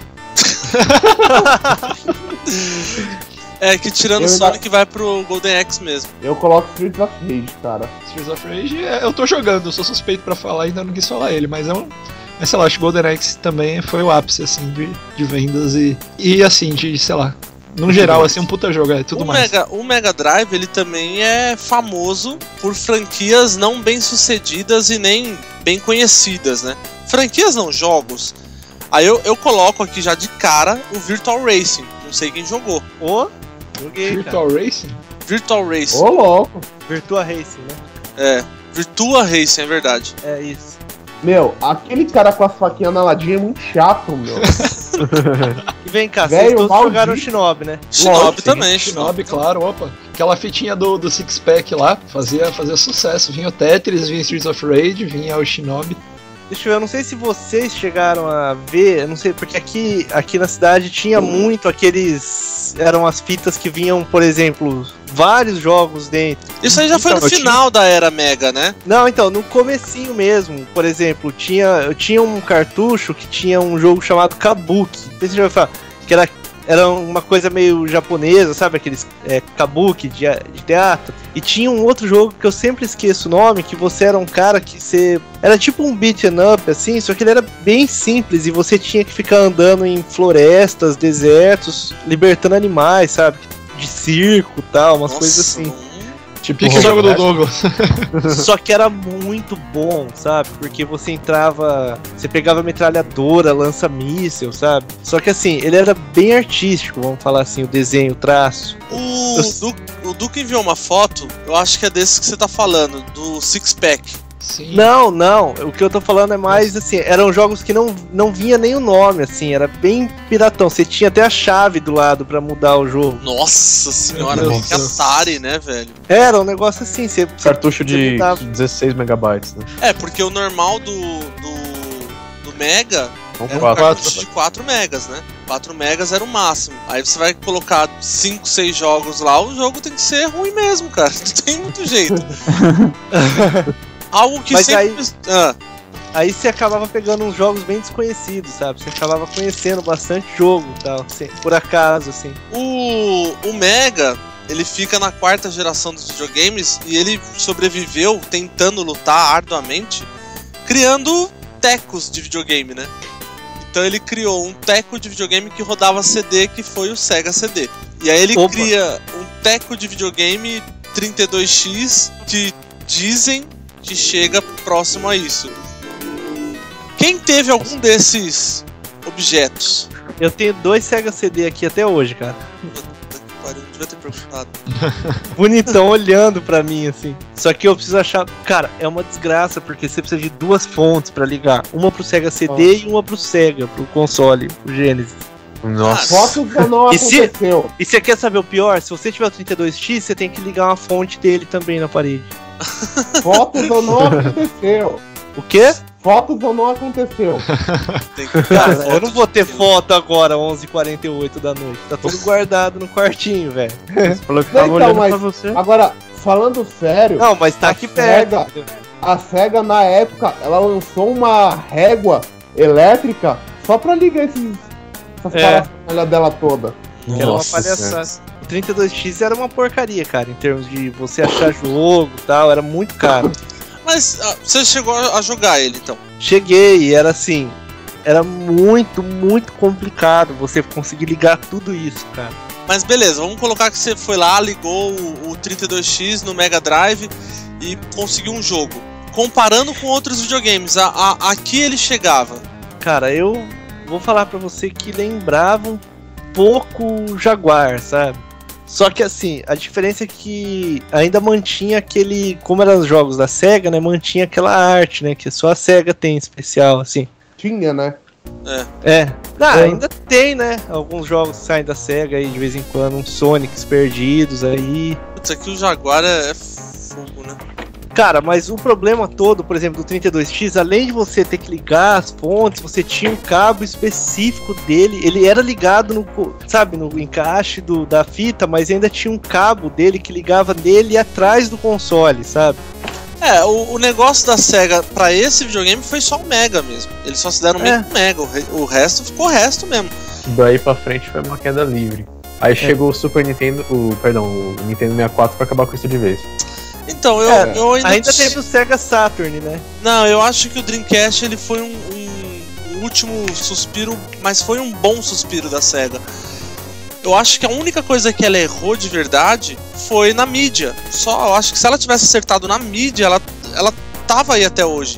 é que tirando o Eu ainda- Sonic vai pro Golden Axe mesmo. eu coloco Streets of Rage, cara. Streets of Rage, é, eu tô jogando, eu sou suspeito pra falar, ainda não quis falar ele, mas é um. Mas sei lá, acho que Golden Axe também foi o ápice, assim, de, de vendas e. E assim, de, sei lá. No geral, assim, um puta jogo, é tudo o, mais. Mega, o Mega Drive, ele também é famoso por franquias não bem sucedidas e nem bem conhecidas, né? Franquias não, jogos. Aí eu, eu coloco aqui já de cara o Virtual Racing. Não sei quem jogou. Ô, joguei, cara. Virtual Racing? Virtual Racing. Ô, louco. Virtua Racing, né? É. Virtua Racing, é verdade. É isso. Meu, aquele cara com as faquinhas na ladinha é muito chato, meu. E vem cá, Velho, vocês todos maldito. jogaram o Shinobi, né? Shinobi Lógico, também, Shinobi, claro, opa. Aquela fitinha do, do Six Pack lá, fazia, fazia sucesso. Vinha o Tetris, vinha Streets of Rage, vinha o Shinobi. Deixa eu ver, eu não sei se vocês chegaram a ver, eu não sei, porque aqui, aqui na cidade tinha muito aqueles. Eram as fitas que vinham, por exemplo, vários jogos dentro. Isso aí já foi Então, no eu tinha- final da era Mega, né? Não, então, no comecinho mesmo, por exemplo, tinha, eu tinha um cartucho que tinha um jogo chamado Kabuki. Não sei se você já vai falar, que era, era uma coisa meio japonesa, sabe? Aqueles é, Kabuki de, de teatro. E tinha um outro jogo que eu sempre esqueço o nome, que você era um cara que você... Era tipo um beat'em up, assim, só que ele era bem simples e você tinha que ficar andando em florestas, desertos, libertando animais, sabe? De circo e tal, umas Nossa, coisas assim. não- Tipo Pique o jogo do Douglas. Só que era muito bom, sabe? Porque você entrava, você pegava metralhadora, lança-míssel, sabe? Só que assim, ele era bem artístico, vamos falar assim, o desenho, o traço. O, Du, o Duque enviou uma foto, eu acho que é desse que você tá falando, do Six Pack. Sim. Não, não, o que eu tô falando é mais assim, eram jogos que não, não vinha nem o nome, assim, era bem piratão. Você tinha até a chave do lado pra mudar o jogo. Nossa senhora, Meu que Deus. Atari, né, velho? Era um negócio assim, você. Cartucho de você mudava. dezesseis megabytes, né? É, porque o normal do, do, do Mega Então, era um quatro. cartucho de quatro megas, né? quatro megas era o máximo. Aí você vai colocar cinco, seis jogos lá, o jogo tem que ser ruim mesmo, cara. Não tem muito jeito. Algo que Mas sempre... Ah, Aí você acabava pegando uns jogos bem desconhecidos, sabe? Você acabava conhecendo bastante jogo e tal, assim, por acaso, assim. o, o Mega, ele fica na quarta geração dos videogames e ele sobreviveu tentando lutar arduamente, criando tecos de videogame, né? Então ele criou um teco de videogame que rodava C D, que foi o Sega C D. E aí ele Opa. cria um teco de videogame trinta e dois X que dizem que chega próximo a isso. Quem teve algum desses objetos? Eu tenho dois Sega C D aqui até hoje, cara. pariu, não devia ter perguntado. Bonitão olhando pra mim, assim. Só que eu preciso achar... Cara, é uma desgraça, porque você precisa de duas fontes pra ligar. Uma pro Sega C D oh. e uma pro Sega, pro console, o Genesis. Nossa. Fotos não e se, aconteceu. E você quer saber o pior? Se você tiver o trinta e dois X, você tem que ligar uma fonte dele também na parede. Fotos não aconteceu. O quê? Fotos não aconteceu. Tem que Cara, eu não vou ter foto agora, onze e quarenta e oito da noite. Tá tudo guardado no quartinho, velho. Você falou que Não, tava então, olhando mas pra você. Agora, falando sério... Não, mas tá a aqui perto. Sega, a SEGA, na época, ela lançou uma régua elétrica só pra ligar esses, essas É. parafernália dela toda. Que era uma Nossa palhaçada. O trinta e dois X era uma porcaria, cara, em termos de você achar jogo e tal, era muito caro. Mas ah, você chegou a jogar ele, então? Cheguei e era assim, era muito, muito complicado você conseguir ligar tudo isso, cara. Mas beleza, vamos colocar que você foi lá, ligou o, o trinta e dois X no Mega Drive e conseguiu um jogo. Comparando com outros videogames, a, a, aqui ele chegava. Cara, eu vou falar pra você que lembrava um pouco Jaguar, sabe? Só que assim, a diferença é que ainda mantinha aquele... Como eram os jogos da SEGA, né? Mantinha aquela arte, né? Que só a SEGA tem especial, assim. Tinha, né? É. É. Ah, É. ainda tem, né? Alguns jogos saem da SEGA aí de vez em quando, uns Sonics perdidos aí. Putz, aqui o Jaguar é, é fogo, né? Cara, mas o problema todo, por exemplo, do trinta e dois X, além de você ter que ligar as fontes, você tinha um cabo específico dele. Ele era ligado no, co- sabe, no encaixe do, da fita, mas ainda tinha um cabo dele que ligava nele atrás do console, sabe? É, o, o negócio da SEGA pra esse videogame foi só o Mega mesmo. Eles só se deram meio É. com o Mega, o, re- o resto ficou o resto mesmo. Daí pra frente foi uma queda livre. Aí chegou o Super Nintendo, o, perdão, o Nintendo sessenta e quatro pra acabar com isso de vez. Então, eu, É, eu ainda... Ainda teve o Sega Saturn, né? Não, eu acho que o Dreamcast ele foi um, um- um último suspiro, mas foi um bom suspiro da SEGA. Eu acho que a única coisa que ela errou de verdade foi na mídia. Só, eu acho que se ela tivesse acertado na mídia, ela, ela tava aí até hoje.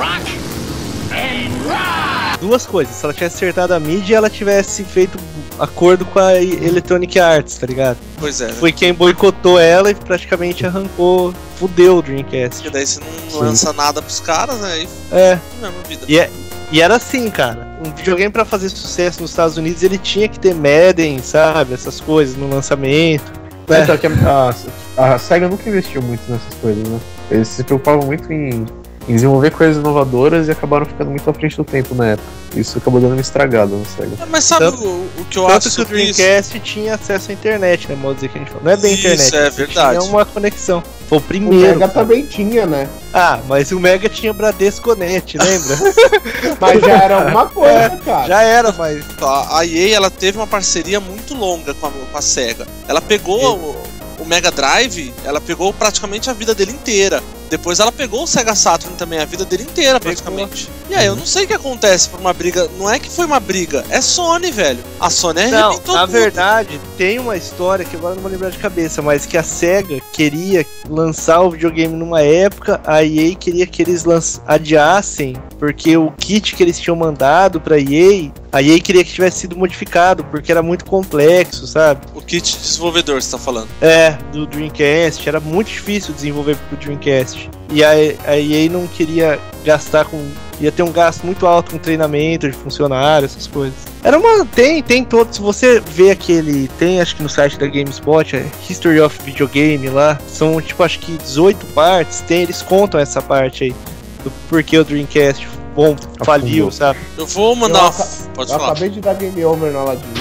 Duas coisas, se ela tivesse acertado a mídia e ela tivesse feito acordo com a Electronic Arts, tá ligado? Pois é, né? Foi quem boicotou ela e praticamente arrancou, fudeu o Dreamcast. Porque daí você não lança nada pros caras, né? Aí É, é a mesma vida. e, é, e era assim, cara. Um videogame pra fazer sucesso nos Estados Unidos, ele tinha que ter Madden, sabe? Essas coisas no lançamento. É. Então, que a, a, a SEGA nunca investiu muito nessas coisas, né? Eles se preocupavam muito em, em desenvolver coisas inovadoras e acabaram ficando muito à frente do tempo na época. Isso acabou dando uma estragada na SEGA. É, mas sabe Tanto- o, o que eu Tanto acho que o sobre isso? Dreamcast tinha acesso à internet, né? Modo dizer que a gente fala. Não é bem Isso, internet. é ele verdade. Tinha uma conexão. Foi o O primeiro. Mega cara. também tinha, né? Ah, mas o Mega tinha Bradesco Net, lembra? Mas já era alguma coisa, É, cara. Já era, mas. A a E A ela teve uma parceria muito longa com a, com a SEGA. Ela pegou o, o Mega Drive, ela pegou praticamente a vida dele inteira. Depois ela pegou o Sega Saturn também, a vida dele inteira praticamente. E aí eu não sei o que acontece por uma briga. Não é que foi uma briga, é Sony, velho. A Sony Não, arrebentou na tudo. verdade, tem uma história que agora eu não vou lembrar de cabeça, mas que a SEGA queria lançar o videogame numa época, a E A queria que eles lanç- adiassem, porque o kit que eles tinham mandado pra E A, a E A queria que tivesse sido modificado, porque era muito complexo, sabe? O kit desenvolvedor, você tá falando. É, do Dreamcast, era muito difícil desenvolver pro Dreamcast. E a, a E A não queria gastar com... Ia ter um gasto muito alto com treinamento de funcionário, essas coisas. Era uma... Tem, tem todo... Se você vê aquele... Tem, acho que no site da GameSpot, é History of Videogame lá. São, tipo, acho que dezoito partes. Tem, eles contam essa parte aí. Do porquê o Dreamcast, bom, faliu, sabe? Eu vou mandar Eu uma... aca- Pode Eu falar. acabei de dar game over na Aladdin.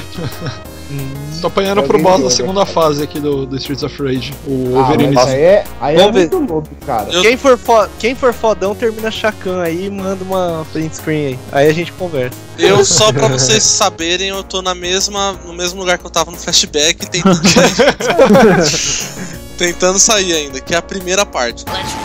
Tô apanhando pro Alguém boss da viu, segunda né? fase aqui do, do Streets of Rage, o Ah, Overeem. mas aí é, aí é Vamos ver. muito noob, cara. Eu- Quem for, fo... Quem for fodão, termina Chacan aí e manda uma print screen aí. Aí a gente conversa. Eu, só pra vocês saberem, eu tô na mesma, no mesmo lugar que eu tava no flashback, tentando, tentando sair ainda, que é a primeira parte.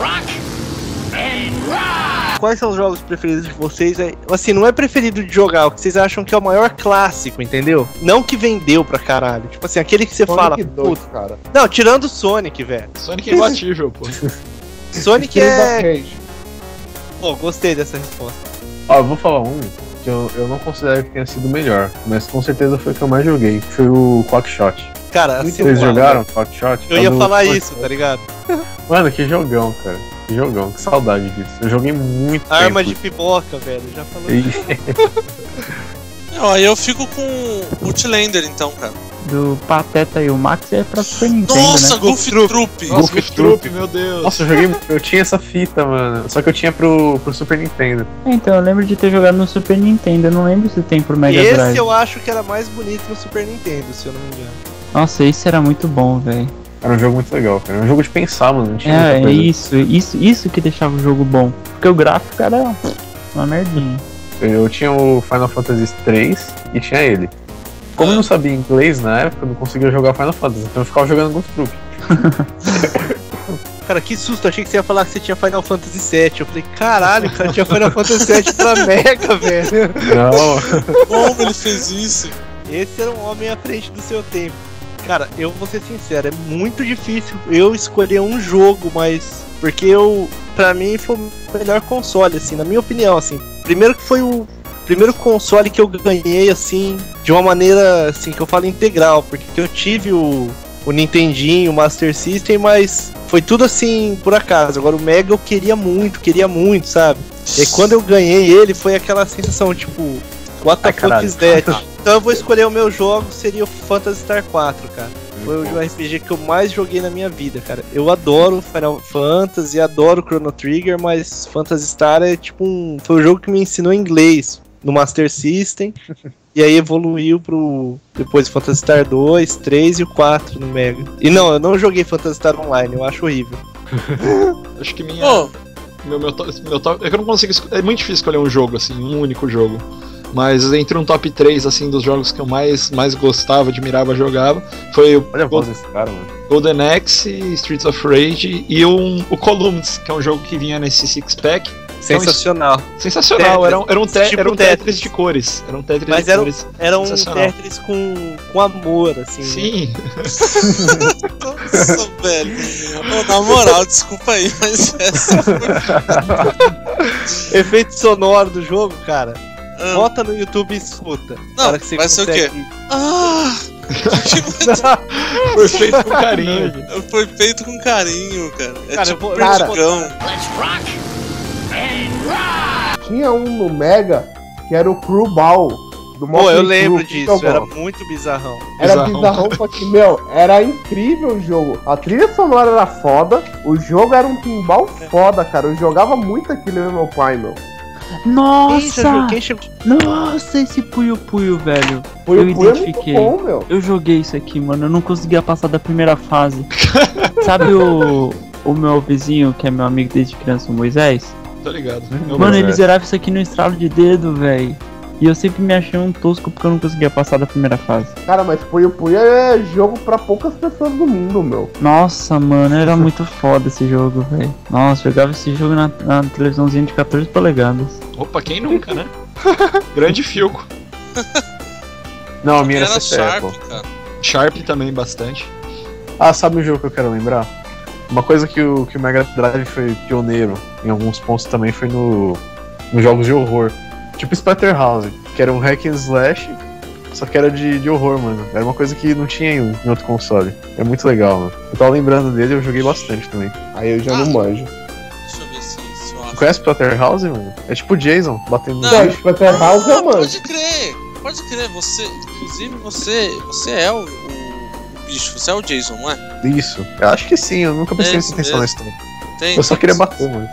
Quais são os jogos preferidos de vocês? É, assim, não é preferido de jogar, o que vocês acham que é o maior clássico, entendeu? Não que vendeu pra caralho. Tipo assim, aquele que você fala. Sonic dois, Puta. cara. Não, tirando o Sonic, velho. Sonic é imbatível, pô. Sonic Streets é. of Rage. Pô, gostei dessa resposta. Ó, eu vou falar um que eu, eu não considero que tenha sido o melhor, mas com certeza foi o que eu mais joguei. Foi o Quackshot. Cara, Muito assim, Vocês mano, jogaram Hot Shot? Eu É ia do- falar isso, tá ligado? Mano, que jogão, cara. Que jogão, que saudade disso. Eu joguei muito Arma tempo. de pipoca, velho. Já falou. E- Não, aí eu fico com Outlander então, cara. Do Pateta e o Max é pra Super Nintendo, Nossa, né? Goof Troop! Nossa, Goof Goof Troop. Troop, meu Deus. Nossa, eu joguei. Eu tinha essa fita, mano. Só que eu tinha pro, pro Super Nintendo. Então, eu lembro de ter jogado no Super Nintendo, eu não lembro se tem pro Mega Esse Drive. eu acho que era mais bonito no Super Nintendo, se eu não me engano. Nossa, esse era muito bom, velho. Era um jogo muito legal, cara. Era um jogo de pensar, mano. Não tinha É, muita é coisa. isso, isso, isso que deixava o jogo bom. Porque o gráfico era uma merdinha. Eu tinha o Final Fantasy três e tinha ele. Como eu não sabia inglês na época, eu não conseguia jogar Final Fantasy, então eu ficava jogando Goof Troop. Cara, que susto, achei que você ia falar que você tinha Final Fantasy sete. Eu falei, caralho, cara, tinha Final Fantasy sete pra Mega, velho. Não, Como ele fez isso? Esse era um homem à frente do seu tempo. Cara, eu vou ser sincero, é muito difícil eu escolher um jogo, mas... Porque eu, pra mim, foi o melhor console, assim, na minha opinião, assim. Primeiro que foi o primeiro console que eu ganhei, assim, de uma maneira, assim, que eu falo integral. Porque eu tive o, o Nintendinho, o Master System, mas foi tudo, assim, por acaso. Agora o Mega eu queria muito, queria muito, sabe? E aí, quando eu ganhei ele, foi aquela sensação, tipo... What the Ai, fuck caralho. is that? Então eu vou escolher o meu jogo, seria o Phantasy Star quatro, cara. Foi o R P G que eu mais joguei na minha vida, cara. Eu adoro Final Fantasy, adoro Chrono Trigger, mas Phantasy Star é tipo um... Foi o jogo que me ensinou inglês no Master System. E aí evoluiu pro... Depois Phantasy Star dois, três e o quatro no Mega. E não, eu não joguei Phantasy Star Online, eu acho horrível. Acho que minha. Pô, Meu, meu, to- meu top. É que eu não consigo. esco- É muito difícil escolher um jogo, assim, um único jogo. Mas entre um top três, assim, dos jogos que eu mais, mais gostava, admirava, jogava, foi o olha a voz Gold- desse cara, mano. Golden Axe, Streets of Rage e um, o Columns, que é um jogo que vinha nesse six-pack. Sensacional. Sensacional, Tetris, era um, era um, te- tipo era um Tetris. Tetris de cores. Era um Tetris Mas de era um- cores. Era um Sensacional. Tetris com, com amor, assim. né? Sim, nossa, velho. Ô, na moral, desculpa aí, mas essa foi... Efeito sonoro do jogo, cara. Ah, Bota no YouTube e escuta. Não, Cara, que você vai ser o quê? consegue- ah, foi feito com carinho. foi feito com carinho, cara. É Cara, tipo eu vou- perdigão. Tinha um no Mega que era o Crew Ball. Do Pô, eu Motley lembro Crue, disso, então, era ó, muito bizarrão. Era Bizarrão. bizarrão, só que, meu, era incrível o jogo. A trilha sonora era foda, o jogo era um pinball foda, cara. Eu jogava muito aquilo eu e meu pai, meu. Quem já jogou? Nossa! Quem chegou? Nossa, esse Puyo Puyo, velho. Foi, Eu foi muito identifiquei. bom, meu. Eu joguei isso aqui, mano. Eu não conseguia passar da primeira fase. Sabe o, o meu vizinho, que é meu amigo desde criança, o Moisés? Tô ligado. Meu Mano, Deus. ele zerava isso aqui no estralo de dedo, velho. E eu sempre me achei um tosco porque eu não conseguia passar da primeira fase. Cara, mas Puyo Puyo é jogo pra poucas pessoas do mundo, meu. Nossa, mano, era muito foda esse jogo, velho. Nossa, jogava esse jogo na, na televisãozinha de quatorze polegadas. Opa, quem nunca, né? Grande Filco. Não, a minha era Era C C E, pô. Sharp, cara. Sharp também bastante. Ah, sabe um jogo que eu quero lembrar? Uma coisa que o, que o Mega Drive foi pioneiro em alguns pontos também foi no nos jogos de horror. Tipo Splatterhouse, que era um hack and slash, só que era de, de horror, mano. Era uma coisa que não tinha em, em outro console. É muito legal, mano. Eu tava lembrando dele e eu joguei bastante também. Aí eu já Ah. não manjo. Deixa eu ver se, se eu acho. Conhece Splatterhouse, mano? É tipo Jason, batendo no Não. Não, bicho. Splatterhouse eu Ah, manjo. pode crer, pode crer. Você, inclusive, você, você é o, o, o bicho, você é o Jason, não é? Isso. Eu acho que sim, eu nunca prestei É muita isso atenção na mesmo. história. Tem, Eu só tem queria que- bater, mano.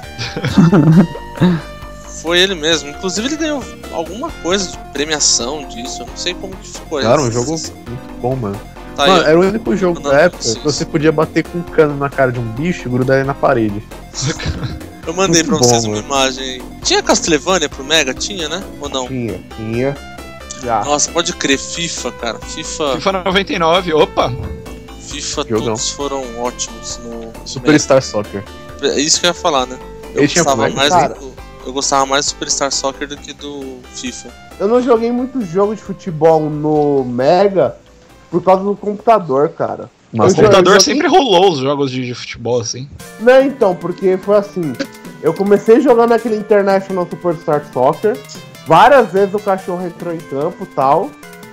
Foi ele mesmo. Inclusive, ele ganhou alguma coisa de premiação disso. Eu não sei como que ficou. Cara, um isso. jogo muito bom, mano. Tá aí, Mano, ó. era o único jogo Não, da época sim, que você podia bater com um cano na cara de um bicho e grudar ele na parede. Eu mandei pra muito vocês bom, uma mano. imagem aí. Tinha Castlevania pro Mega? Tinha, né? Ou não? Tinha, tinha. Já. Nossa, pode crer. FIFA, cara. FIFA, FIFA noventa e nove, opa! FIFA Jogão. todos foram ótimos no Superstar Soccer. Mega. É isso que eu ia falar, né? Eu Ele tinha gostava pro mais Mega? do, eu gostava mais do Superstar Soccer do que do FIFA. Eu não joguei muito jogo de futebol no Mega por causa do computador, cara. Mas O Eu computador joguei- sempre rolou os jogos de, de futebol, assim. Não, então, porque foi assim. Eu comecei jogando aquele International Superstar Soccer. Várias vezes o cachorro entrou em campo e tal.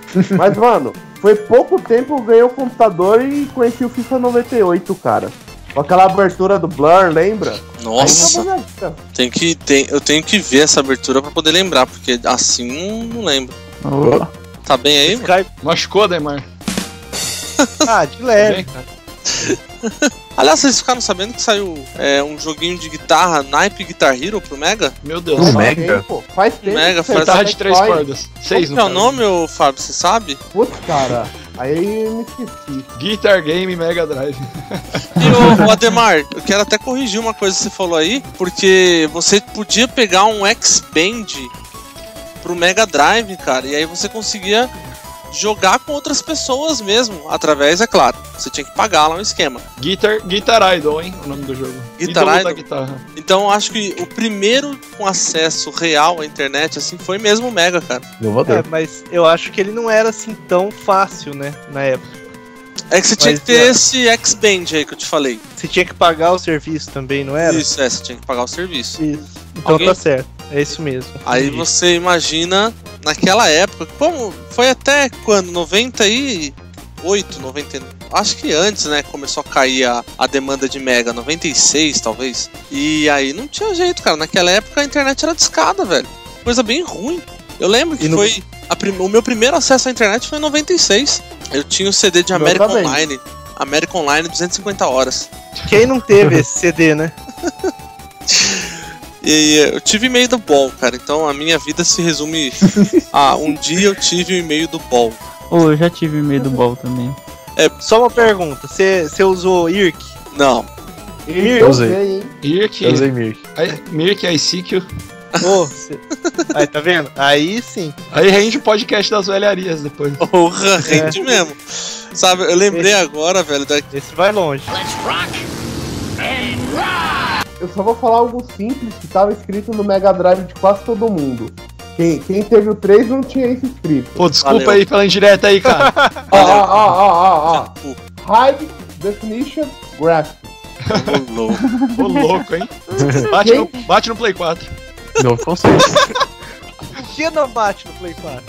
Mas, mano, foi pouco tempo eu ganhei o computador e conheci o FIFA noventa e oito, cara. Com aquela abertura do Blur, lembra? Nossa, Aí, tá tem que, tem, eu tenho que ver essa abertura pra poder lembrar, porque assim não lembro. Opa. Tá bem aí, mano? Skype. Machucou, Demar? Ah, de leve, cara. Aliás, vocês ficaram sabendo que saiu é, um joguinho de guitarra, naipe Guitar Hero pro Mega? Meu Deus. Pro Faz Mega? tempo, Faz tempo. Mega, que você faz- Guitarra tá de três Tectoy. cordas. Seis, Qual no que é o caso. nome, ô Fábio, você sabe? Putz, cara. Aí eu me esqueci. Guitar Game Mega Drive. E o Ademar, eu quero até corrigir uma coisa que você falou aí, porque você podia pegar um X-Band pro Mega Drive, cara, e aí você conseguia jogar com outras pessoas mesmo, através, é claro, você tinha que pagar lá um esquema. Guitar, Guitar Idol, hein? O nome do jogo. Guitar Ídolo da Idol? guitarra. Então eu acho que o primeiro com acesso real à internet, assim, foi mesmo o Mega, cara. Inovador. É, mas eu acho que ele não era assim tão fácil, né, na época. É que você tinha Mas, que ter é. esse X-Band aí que eu te falei. Você tinha que pagar o serviço também, não era? Isso, é, você tinha que pagar o serviço. Isso. Então Alguém- tá certo. É isso mesmo. Aí você imagina, naquela época, como foi até quando? noventa e oito, noventa e nove, acho que antes, né, começou a cair a, a demanda de Mega, noventa e seis talvez. E aí não tinha jeito, cara, naquela época a internet era discada, velho. Coisa bem ruim. Eu lembro que E no- foi, a prim- o meu primeiro acesso à internet foi em noventa e seis. Eu tinha o C D de Meu American também. Online, American Online duzentas e cinquenta horas. Quem não teve esse C D, né? E eu tive e-mail do Ball, cara, então a minha vida se resume a um dia eu tive o e-mail do Ball. Ô, eu já tive medo do ball também. Só uma pergunta. Você você usou I R C? Não, Eu usei. usei, hein? Mirk, Eu usei Mirk. Mirk, I C Q. Ô, cê- Aí, tá vendo? Aí sim. Aí rende o podcast das velharias depois. porra, rende mesmo. Sabe, eu lembrei agora, velho, da... Esse vai longe. Eu só vou falar algo simples que tava escrito no Mega Drive de quase todo mundo. Quem, quem teve o três não tinha isso escrito. Pô, desculpa Valeu. aí pela indireta aí, cara. Ó, ó, ó, ó, ó, Pô, ó. High Definition Graphics. ô, louco. Ô, louco, hein? Bate no, bate no Play quatro. Novo conceito. Por que não bate no Play quatro?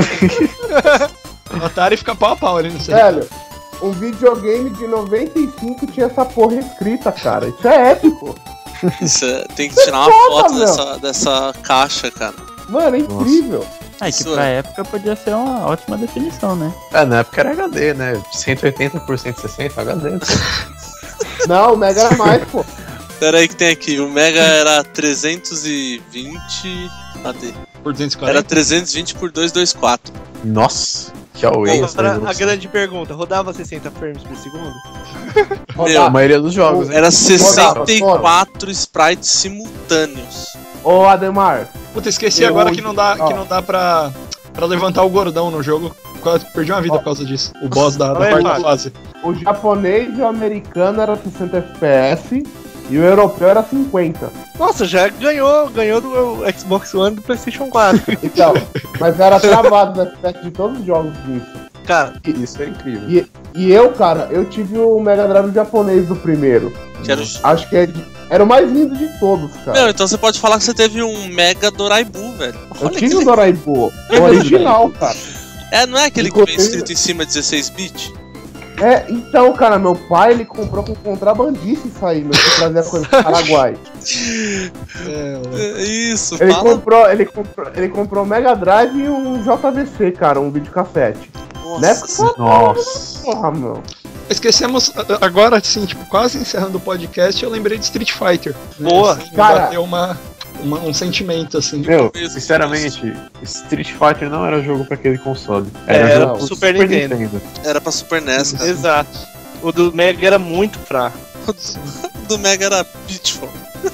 O Atari fica pau a pau ali, não sei. Velho, um videogame de noventa e cinco tinha essa porra escrita, cara. Isso é épico. Isso é- tem que tirar uma Foda, foto meu. dessa, dessa caixa, cara. Mano, é incrível. Ah, que Isso pra é. época podia ser uma ótima definição, né? É, na época era H D, né? cento e oitenta por cento e sessenta H D. Não, o Mega era mais, pô. Pera aí que tem aqui, o Mega era trezentos e vinte... Cadê? Por duzentos e Era quarenta. trezentos e vinte por duzentos e vinte e quatro. Nossa, que away essa Agora, a resolução. grande pergunta, rodava sessenta frames por segundo? Meu, A maioria dos jogos, né? Era sessenta e quatro sprites simultâneos. Ô, Ademar, Puta, esqueci Eu- agora que não dá, ó. que não dá pra, pra levantar o gordão no jogo. Quase perdi uma vida por causa disso. O boss da, da Fala aí, parte da Fábio. fase. o japonês e o americano era sessenta F P S e o europeu era cinquenta. Nossa, já ganhou, ganhou do Xbox One e do PlayStation quatro. Então, mas era travado no F P S de todos os jogos disso. Cara, Isso é incrível. E, e eu, cara, eu tive o Mega Drive japonês do primeiro. Que era o... Acho que é de- era o mais lindo de todos, cara. Meu, então você pode falar que você teve um Mega Doraibu, velho. eu Olha tive que o le- Doraibu, o original, cara. É, não é aquele que vem Inclusive- escrito em cima dezesseis bit? É, então, cara, meu pai, ele comprou com contrabandice isso aí, meu, que trazia coisa do Paraguai. É, É isso, Ele fala. comprou, ele comprou, ele comprou um Mega Drive e um J V C, cara, um videocassete. Nessa Nossa, Nossa. porra, meu. Esquecemos, a- agora, assim, tipo, quase encerrando o podcast, eu lembrei de Street Fighter. Boa. Assim, me Cara. bateu uma, uma- um sentimento, assim. Meu, Isso, sinceramente, Street Fighter não era jogo pra aquele console. Era É, jogo era pro Super Nintendo. era pra Super N E S, cara. exato. O do Mega era muito fraco. O do Mega era Pitfall.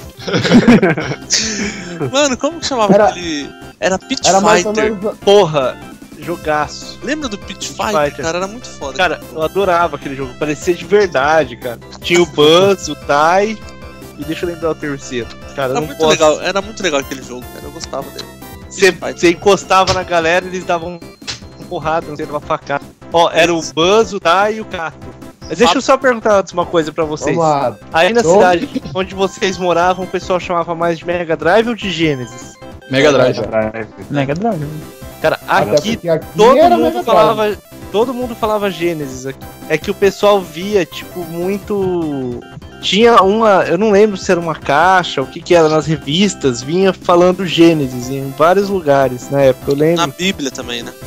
Mano, como que chamava Era- aquele... Era Pit Era mais ou Fighter. menos. Porra, jogaço. Lembra do Pit Pit Fighter? Fighter. Cara, era muito foda. Cara, eu adorava aquele jogo. Parecia de verdade, cara. Tinha o Buzz, o Tai. E deixa eu lembrar o terceiro. Cara, eu era não muito posso. legal, era muito legal aquele jogo, cara. Eu gostava dele. Você Pit Fighter. você encostava na galera e eles davam uma porrada, não sei, uma facada. Ó, era o Buzz, o Tai e o Cato. Mas deixa eu só perguntar antes uma coisa pra vocês. Vamos lá. Aí na Onde? cidade onde vocês moravam, o pessoal chamava mais de Mega Drive ou de Genesis? Mega Drive. Drive. Mega Drive. Cara, Até aqui porque aqui todo era mundo Mega Drive. falava. Todo mundo falava Gênesis aqui. É que o pessoal via, tipo, muito. Tinha uma. Eu não lembro se era uma caixa, o que que era nas revistas, vinha falando Gênesis em vários lugares na época, eu lembro. Na Bíblia também, né?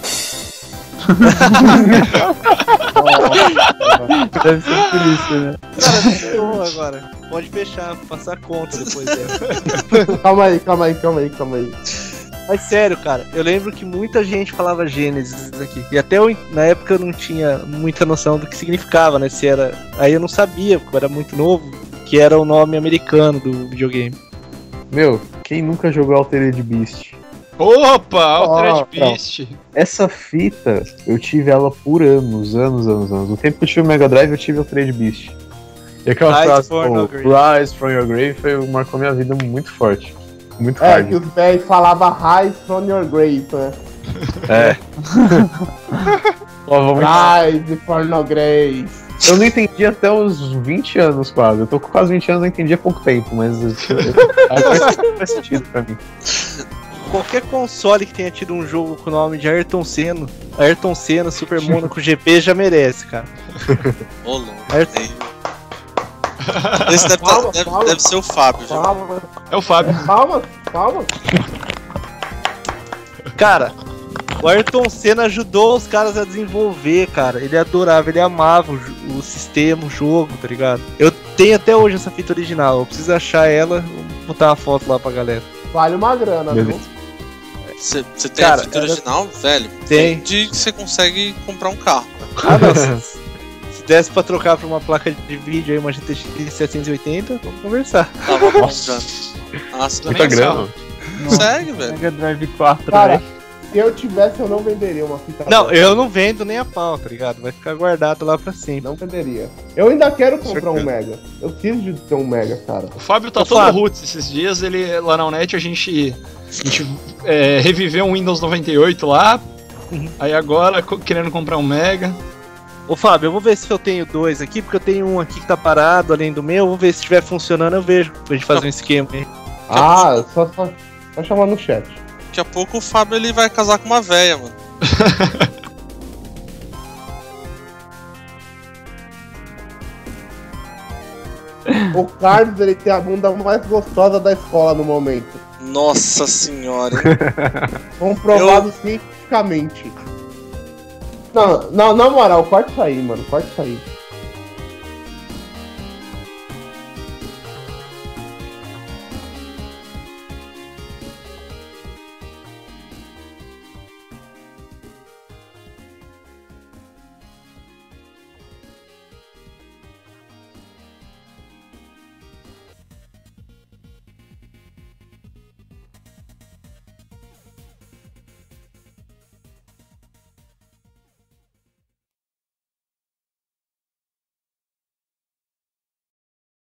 Deve ser por isso, né? Cara, fechou agora. Pode fechar, passar conta depois dessa. Calma aí, calma aí, calma aí, calma aí. Mas sério, cara, eu lembro que muita gente falava Gênesis aqui. E até eu, na época eu não tinha muita noção do que significava, né? Se era. Aí eu não sabia, porque eu era muito novo, que era o nome americano do videogame. Meu, quem nunca jogou Altered Beast? Opa, Altered Ó, Beast. Essa fita, eu tive ela por anos, anos, anos, anos. No tempo que eu tive o Mega Drive, eu tive Altered Beast. E aquela Rise frase, from pô, your grave. Rise from your grave, foi, marcou minha vida muito forte. Muito É, hard. que os velhos falavam Rise from your grave, né? É. Ó, vamos- Rise from your grave. Eu não entendi até os vinte anos quase. Eu tô com quase vinte anos, eu entendi há pouco tempo, mas agora faz sentido pra mim. Qualquer console que tenha tido um jogo com o nome de Ayrton Senna, Ayrton Senna, Super Monaco G P já merece, cara. Ô, louco. Ayrton- Aí- Esse deve, tá- Fala, deve- fala. deve ser o Fábio, já. Calma, É o Fábio. calma, calma. Cara, o Ayrton Senna ajudou os caras a desenvolver, cara. Ele adorava, ele amava o, jo- o sistema, o jogo, tá ligado? Eu tenho até hoje essa fita original. Eu preciso achar ela, vou botar uma foto lá pra galera. Vale uma grana, viu? Beleza. Você você tem Cara, a fita era- original, velho? Tem. De que você consegue comprar um carro. Ah, não. se, se desse pra trocar pra uma placa de vídeo aí, uma G T X setecentos e oitenta, vamos conversar. Tava comprando. Nossa, Nem Muita é grana. consegue, velho. Mega Drive quatro, Cara, né? se eu tivesse, eu não venderia uma fita Não, dessa. eu não vendo nem a pau, tá ligado? Vai ficar guardado lá pra sempre. Não venderia. Eu ainda quero comprar um Certeza. Mega. Eu preciso de ter um Mega, cara. O Fábio tá Ô, todo Fábio. roots esses dias. Ele, lá na Unet, a gente, a gente é, reviveu um Windows noventa e oito lá. Aí agora, co- querendo comprar um Mega. Ô Fábio, eu vou ver se eu tenho dois aqui, porque eu tenho um aqui que tá parado, além do meu. Vou ver se estiver funcionando, eu vejo. Pra gente fazer um esquema aí. Ah, só, só, só chamar no chat. Daqui a pouco o Fábio ele vai casar com uma véia, mano. O Carlos, ele tem a bunda mais gostosa da escola no momento. Nossa senhora. Comprovado cientificamente. Não, não, na moral, corta isso aí, mano. Corta isso aí.